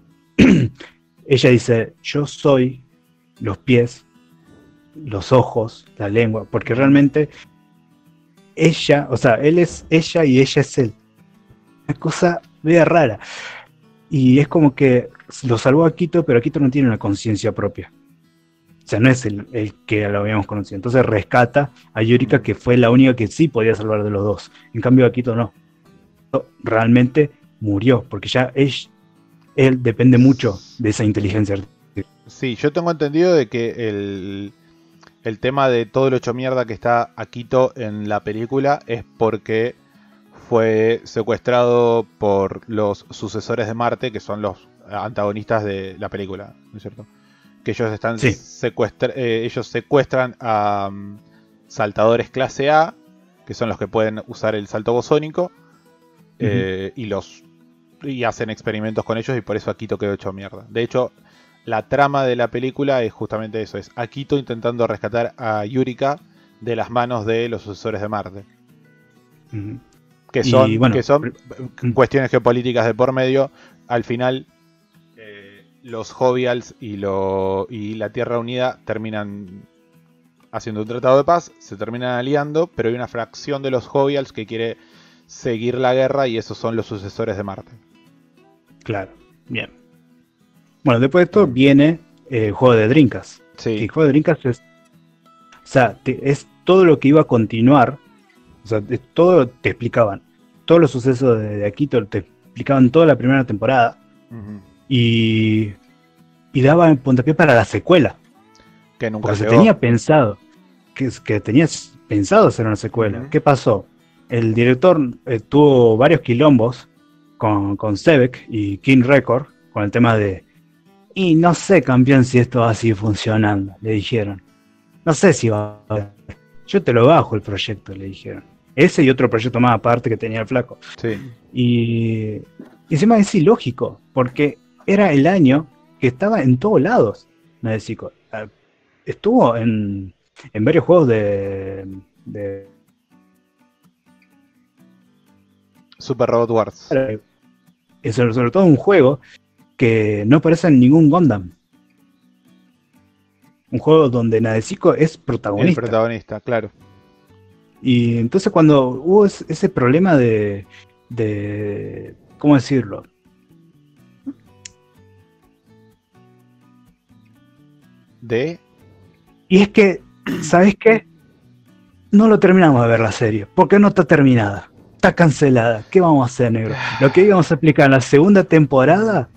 Ella dice, yo soy los pies, los ojos, la lengua, porque realmente ella, o sea, él es ella y ella es él. Una cosa media rara. Y es como que lo salvó a Akito, pero Akito no tiene una conciencia propia. O sea, no es el, el que lo habíamos conocido. Entonces rescata a Yurika, que fue la única que sí podía salvar de los dos. En cambio, Akito no. Realmente murió, porque ya él, él depende mucho de esa inteligencia artificial. Sí, yo tengo entendido de que el, el tema de todo lo hecho mierda que está Akito en la película es porque fue secuestrado por los sucesores de Marte, que son los antagonistas de la película, ¿no es cierto? Que ellos están Sí. secuestra- eh, ellos secuestran a um, saltadores clase A, que son los que pueden usar el salto bosónico, eh, y los y hacen experimentos con ellos y por eso Akito quedó hecho mierda. De hecho, la trama de la película es justamente eso, es Akito intentando rescatar a Yurika de las manos de los sucesores de Marte. Ujú. Que Y son, bueno, que son pr- cuestiones geopolíticas de por medio. Al final, eh, los Jovials y, lo, y la Tierra Unida terminan haciendo un tratado de paz, se terminan aliando, pero hay una fracción de los Jovials que quiere seguir la guerra y esos son los sucesores de Marte. Claro, bien. Bueno, después de esto viene eh, el juego de Dreamcast. Y Sí, el juego de Dreamcast es, o sea, te- es todo lo que iba a continuar. O sea, es todo te explicaban. Todos los sucesos de, de Akito te explicaban toda la primera temporada. ujú, Y, y daban puntapié para la secuela. que nunca Porque se llegó. tenía pensado. Que, que tenías pensado hacer una secuela. Ujú. ¿Qué pasó? El director eh, tuvo varios quilombos con, con Sebek y King Record con el tema de. Y no sé, campeón, si esto va a seguir funcionando, le dijeron. No sé si va a. Yo te lo bajo el proyecto, le dijeron. Ese y otro proyecto más aparte que tenía el flaco. Sí, Y, y encima es ilógico, porque era el año que estaba en todos lados. Nadesico. Estuvo en, en varios juegos de, de Super Robot Wars. Es sobre, sobre todo un juego que no aparece en ningún Gundam. Un juego donde Nadesico es protagonista. El protagonista, claro. Y entonces cuando hubo ese, ese problema de, de... ¿Cómo decirlo? De... Y es que, ¿sabes qué? No lo terminamos de ver la serie, porque no está terminada. Está cancelada. ¿Qué vamos a hacer, negro? Lo que íbamos a explicar en la segunda temporada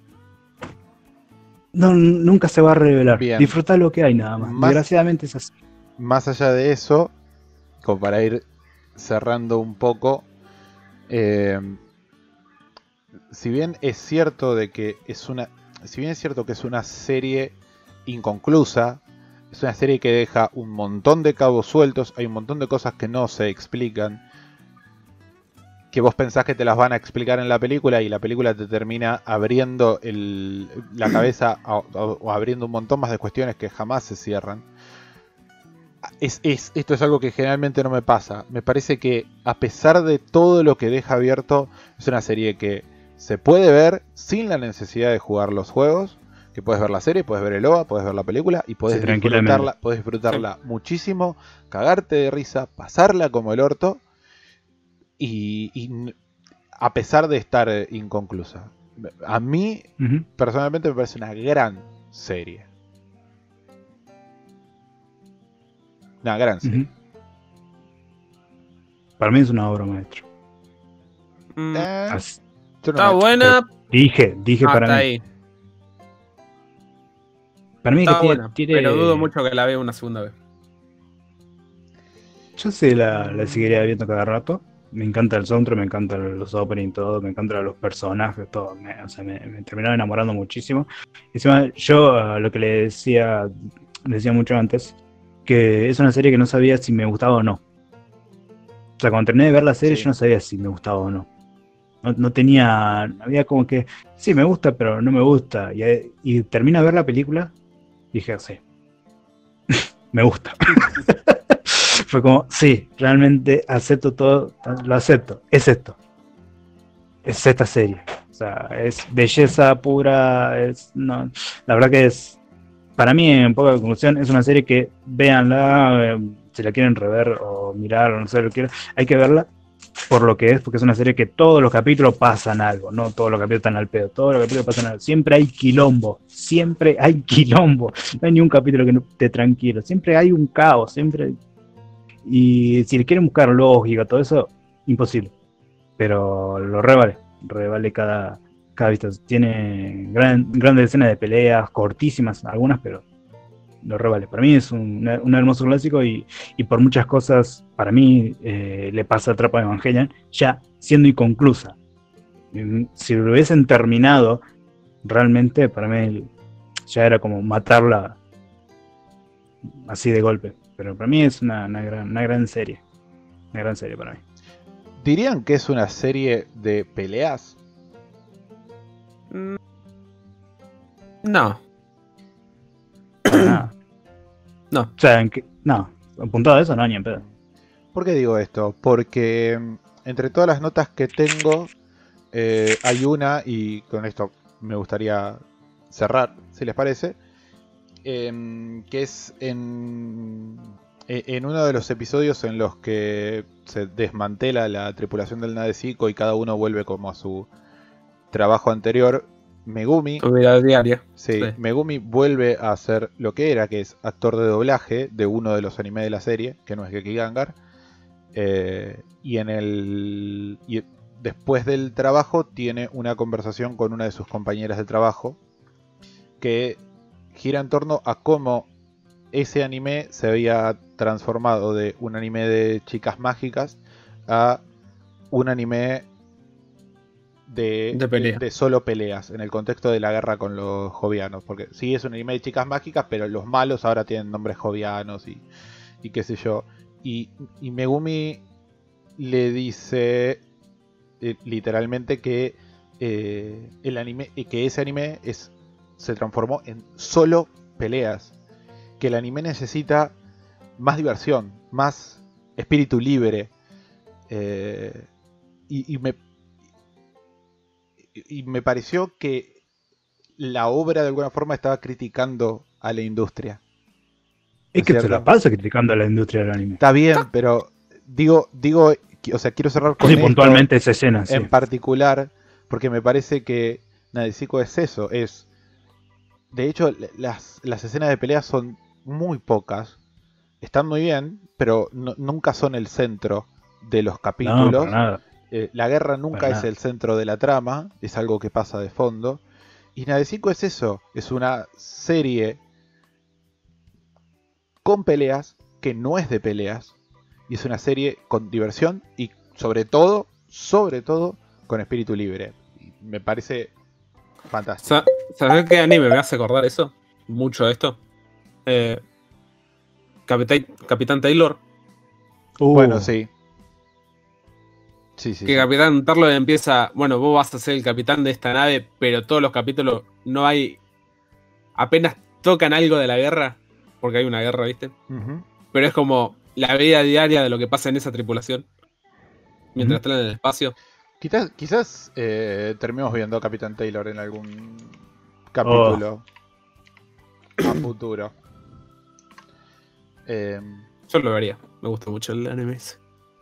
no, nunca se va a revelar. Bien. Disfrutar lo que hay nada más. Más- Desgraciadamente es así. Más allá de eso, como para ir cerrando un poco, eh, si bien es cierto de que es una, si bien es cierto que es una serie inconclusa, es una serie que deja un montón de cabos sueltos, hay un montón de cosas que no se explican, que vos pensás que te las van a explicar en la película y la película te termina abriendo el, la cabeza o, o- o abriendo un montón más de cuestiones que jamás se cierran. Es, es, esto es algo que generalmente no me pasa. Me parece que a pesar de todo lo que deja abierto, es una serie que se puede ver sin la necesidad de jugar los juegos, que puedes ver la serie, puedes ver el O V A, puedes ver la película y puedes Sí, tranquilamente. disfrutarla, puedes disfrutarla muchísimo, cagarte de risa, pasarla como el orto y, y n- a pesar de estar eh, inconclusa. A mí Ujú. personalmente me parece una gran serie. Una gran serie. Ujú. Para mí es una obra maestra. Mm, Eh, Así- yo no está me- buena. Dije, dije Ah, para está mí. ahí. Para mí que Está tiene, buena. tiene- Pero dudo mucho que la vea una segunda vez. Yo sí la, la seguiría viendo cada rato. Me encanta el soundtrack, me encantan los openings, todo, me encantan los personajes, todo. Me, o sea, me, me terminaron enamorando muchísimo. Encima, yo uh, lo que le decía, le decía mucho antes, que es una serie que no sabía si me gustaba o no. O sea, cuando terminé de ver la serie, Sí. yo no sabía si me gustaba o no. No, no tenía, había como que, sí, me gusta, pero no me gusta. Y, y termino de ver la película, y dije, sí, me gusta. Fue como, sí, realmente acepto todo, lo acepto, es esto. Es esta serie. O sea, es belleza pura, es, no, la verdad que es, para mí, en poca conclusión, es una serie que véanla, eh, si la quieren rever o mirar o no sé lo que quieran, hay que verla por lo que es, porque es una serie que todos los capítulos pasan algo, no todos los capítulos están al pedo, todos los capítulos pasan algo, siempre hay quilombo, siempre hay quilombo, no hay ni un capítulo que no esté tranquilo, siempre hay un caos, siempre, y si le quieren buscar lógica, todo eso, imposible, pero lo revale, revale cada, cada vista, tiene gran, grandes escenas de peleas, cortísimas algunas, pero lo revale. Para mí es un, un hermoso clásico y, y por muchas cosas, para mí eh, le pasa a Trap Evangelion ya siendo inconclusa. Mm, Si lo hubiesen terminado, realmente para mí ya era como matarla así de golpe. Pero para mí es una, una, gran, una gran serie. Una gran serie para mí. ¿Dirían que es una serie de peleas? Mm, No. Para nada. No. O sea, en que, no, apuntado a eso, no, ni en pedo. ¿Por qué digo esto? Porque mm, entre todas las notas que tengo, eh, hay una, y con esto me gustaría cerrar, si les parece, em, que es en, e- en uno de los episodios en los que se desmantela la tripulación del Nadesico y cada uno vuelve como a su trabajo anterior. Megumi, Tu vida diaria. sí, sí. Megumi vuelve a hacer lo que era, que es actor de doblaje de uno de los animes de la serie, que no es Geki Gangar. Eh, y en el y después del trabajo tiene una conversación con una de sus compañeras de trabajo que gira en torno a cómo ese anime se había transformado de un anime de chicas mágicas a un anime de, De pelea. de solo peleas en el contexto de la guerra con los jovianos, porque sí es un anime de chicas mágicas, pero los malos ahora tienen nombres jovianos y, y qué sé yo. Y, y Megumi le dice eh, literalmente que eh, el anime, eh, que ese anime es, se transformó en solo peleas, que el anime necesita más diversión, más espíritu libre. Eh, y, y me y, y me pareció que la obra de alguna forma estaba criticando a la industria. Es ¿Es que se cierto? la pasa criticando a la industria del anime. Está bien, pero digo, digo, o sea, quiero cerrar con Sí, esto puntualmente esa escena, sí. en particular, porque me parece que Nadesico es eso, es... De hecho, las, las escenas de pelea son muy pocas, están muy bien, pero no- nunca son el centro de los No, capítulos. para nada. Eh, la guerra nunca Para es nada. el centro de la trama, es algo que pasa de fondo. Y Nadesico es eso, es una serie con peleas que no es de peleas, y es una serie con diversión y sobre todo, sobre todo, con espíritu libre. Y me parece fantástico. Sa- ¿Sabes qué anime me hace acordar eso? Mucho esto. Eh, Capitán, Capitán Taylor. Uh, Bueno, sí. Sí, sí, Que sí. Capitán Taylor empieza, bueno, vos vas a ser el capitán de esta nave, pero todos los capítulos no hay, apenas tocan algo de la guerra, porque hay una guerra, ¿viste? Ujú. Pero es como la vida diaria de lo que pasa en esa tripulación, mientras Ujú. están en el espacio. Quizás, quizás eh, terminemos viendo a Capitán Taylor en algún capítulo a futuro. Eh, Yo lo vería, me gusta mucho el anime ese.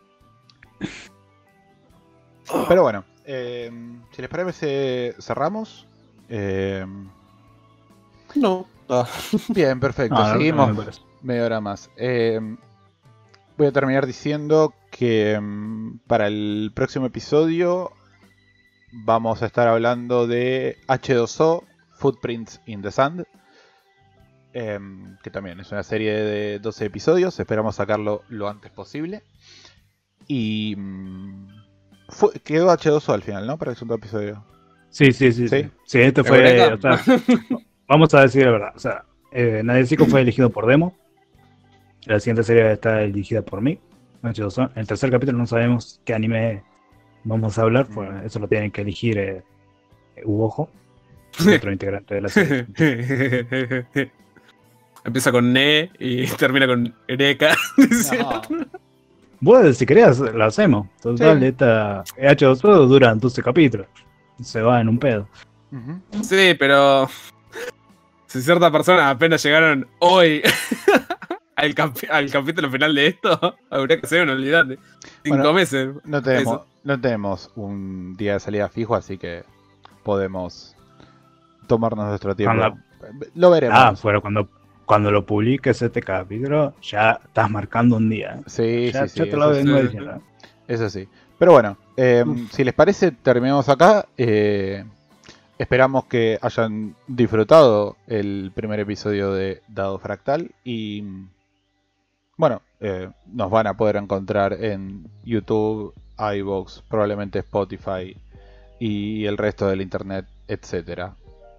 pero bueno, eh, si les parece, cerramos. Eh, No. Ah. bien, perfecto. no, no, no Seguimos me parece. media hora más. Eh, voy a terminar diciendo que mm, para el próximo episodio vamos a estar hablando de H dos O, Footprints in the Sand, eh, que también es una serie de doce episodios. Esperamos sacarlo lo antes posible. Y mm, fue- quedó H dos O al final, ¿no? Para el segundo episodio. Sí, sí, sí. ¿Sí? Sí, sí esto fue. ¿Eureka? O sea, vamos a decir la verdad. O sea, eh, Nadesico fue elegido por Demo. La siguiente serie está dirigida por mí. H dos O. El tercer capítulo no sabemos qué anime vamos a hablar. Pues eso lo tienen que elegir eh, Uojo, el otro integrante de la serie. Empieza con Ne y termina con Eureka. No. Vos, si querés, lo hacemos. Total, Sí. esta H dos O dura doce capítulos. Se va en un pedo. Ujú. Sí, pero si ciertas personas apenas llegaron hoy al, capi- al capítulo final de esto, habría que ser, no olvidate. Cinco Bueno, meses. No tenemos, Eso. no tenemos un día de salida fijo, así que podemos tomarnos nuestro tiempo. Cuando- Lo veremos. Ah, pero cuando, cuando lo publiques este capítulo, ya estás marcando un día. ¿eh? sí, Ya, sí, sí, ya te lo eso, vengo sí. diciendo. ¿eh? eso sí. Pero bueno, eh, Uf. si les parece, terminamos acá. Eh, esperamos que hayan disfrutado el primer episodio de Dado Fractal. Y bueno, eh, nos van a poder encontrar en YouTube, iVoox, probablemente Spotify y el resto del internet, etcétera.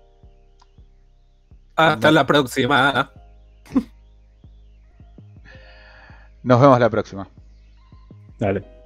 Hasta No. la próxima. Nos vemos la próxima. Dale.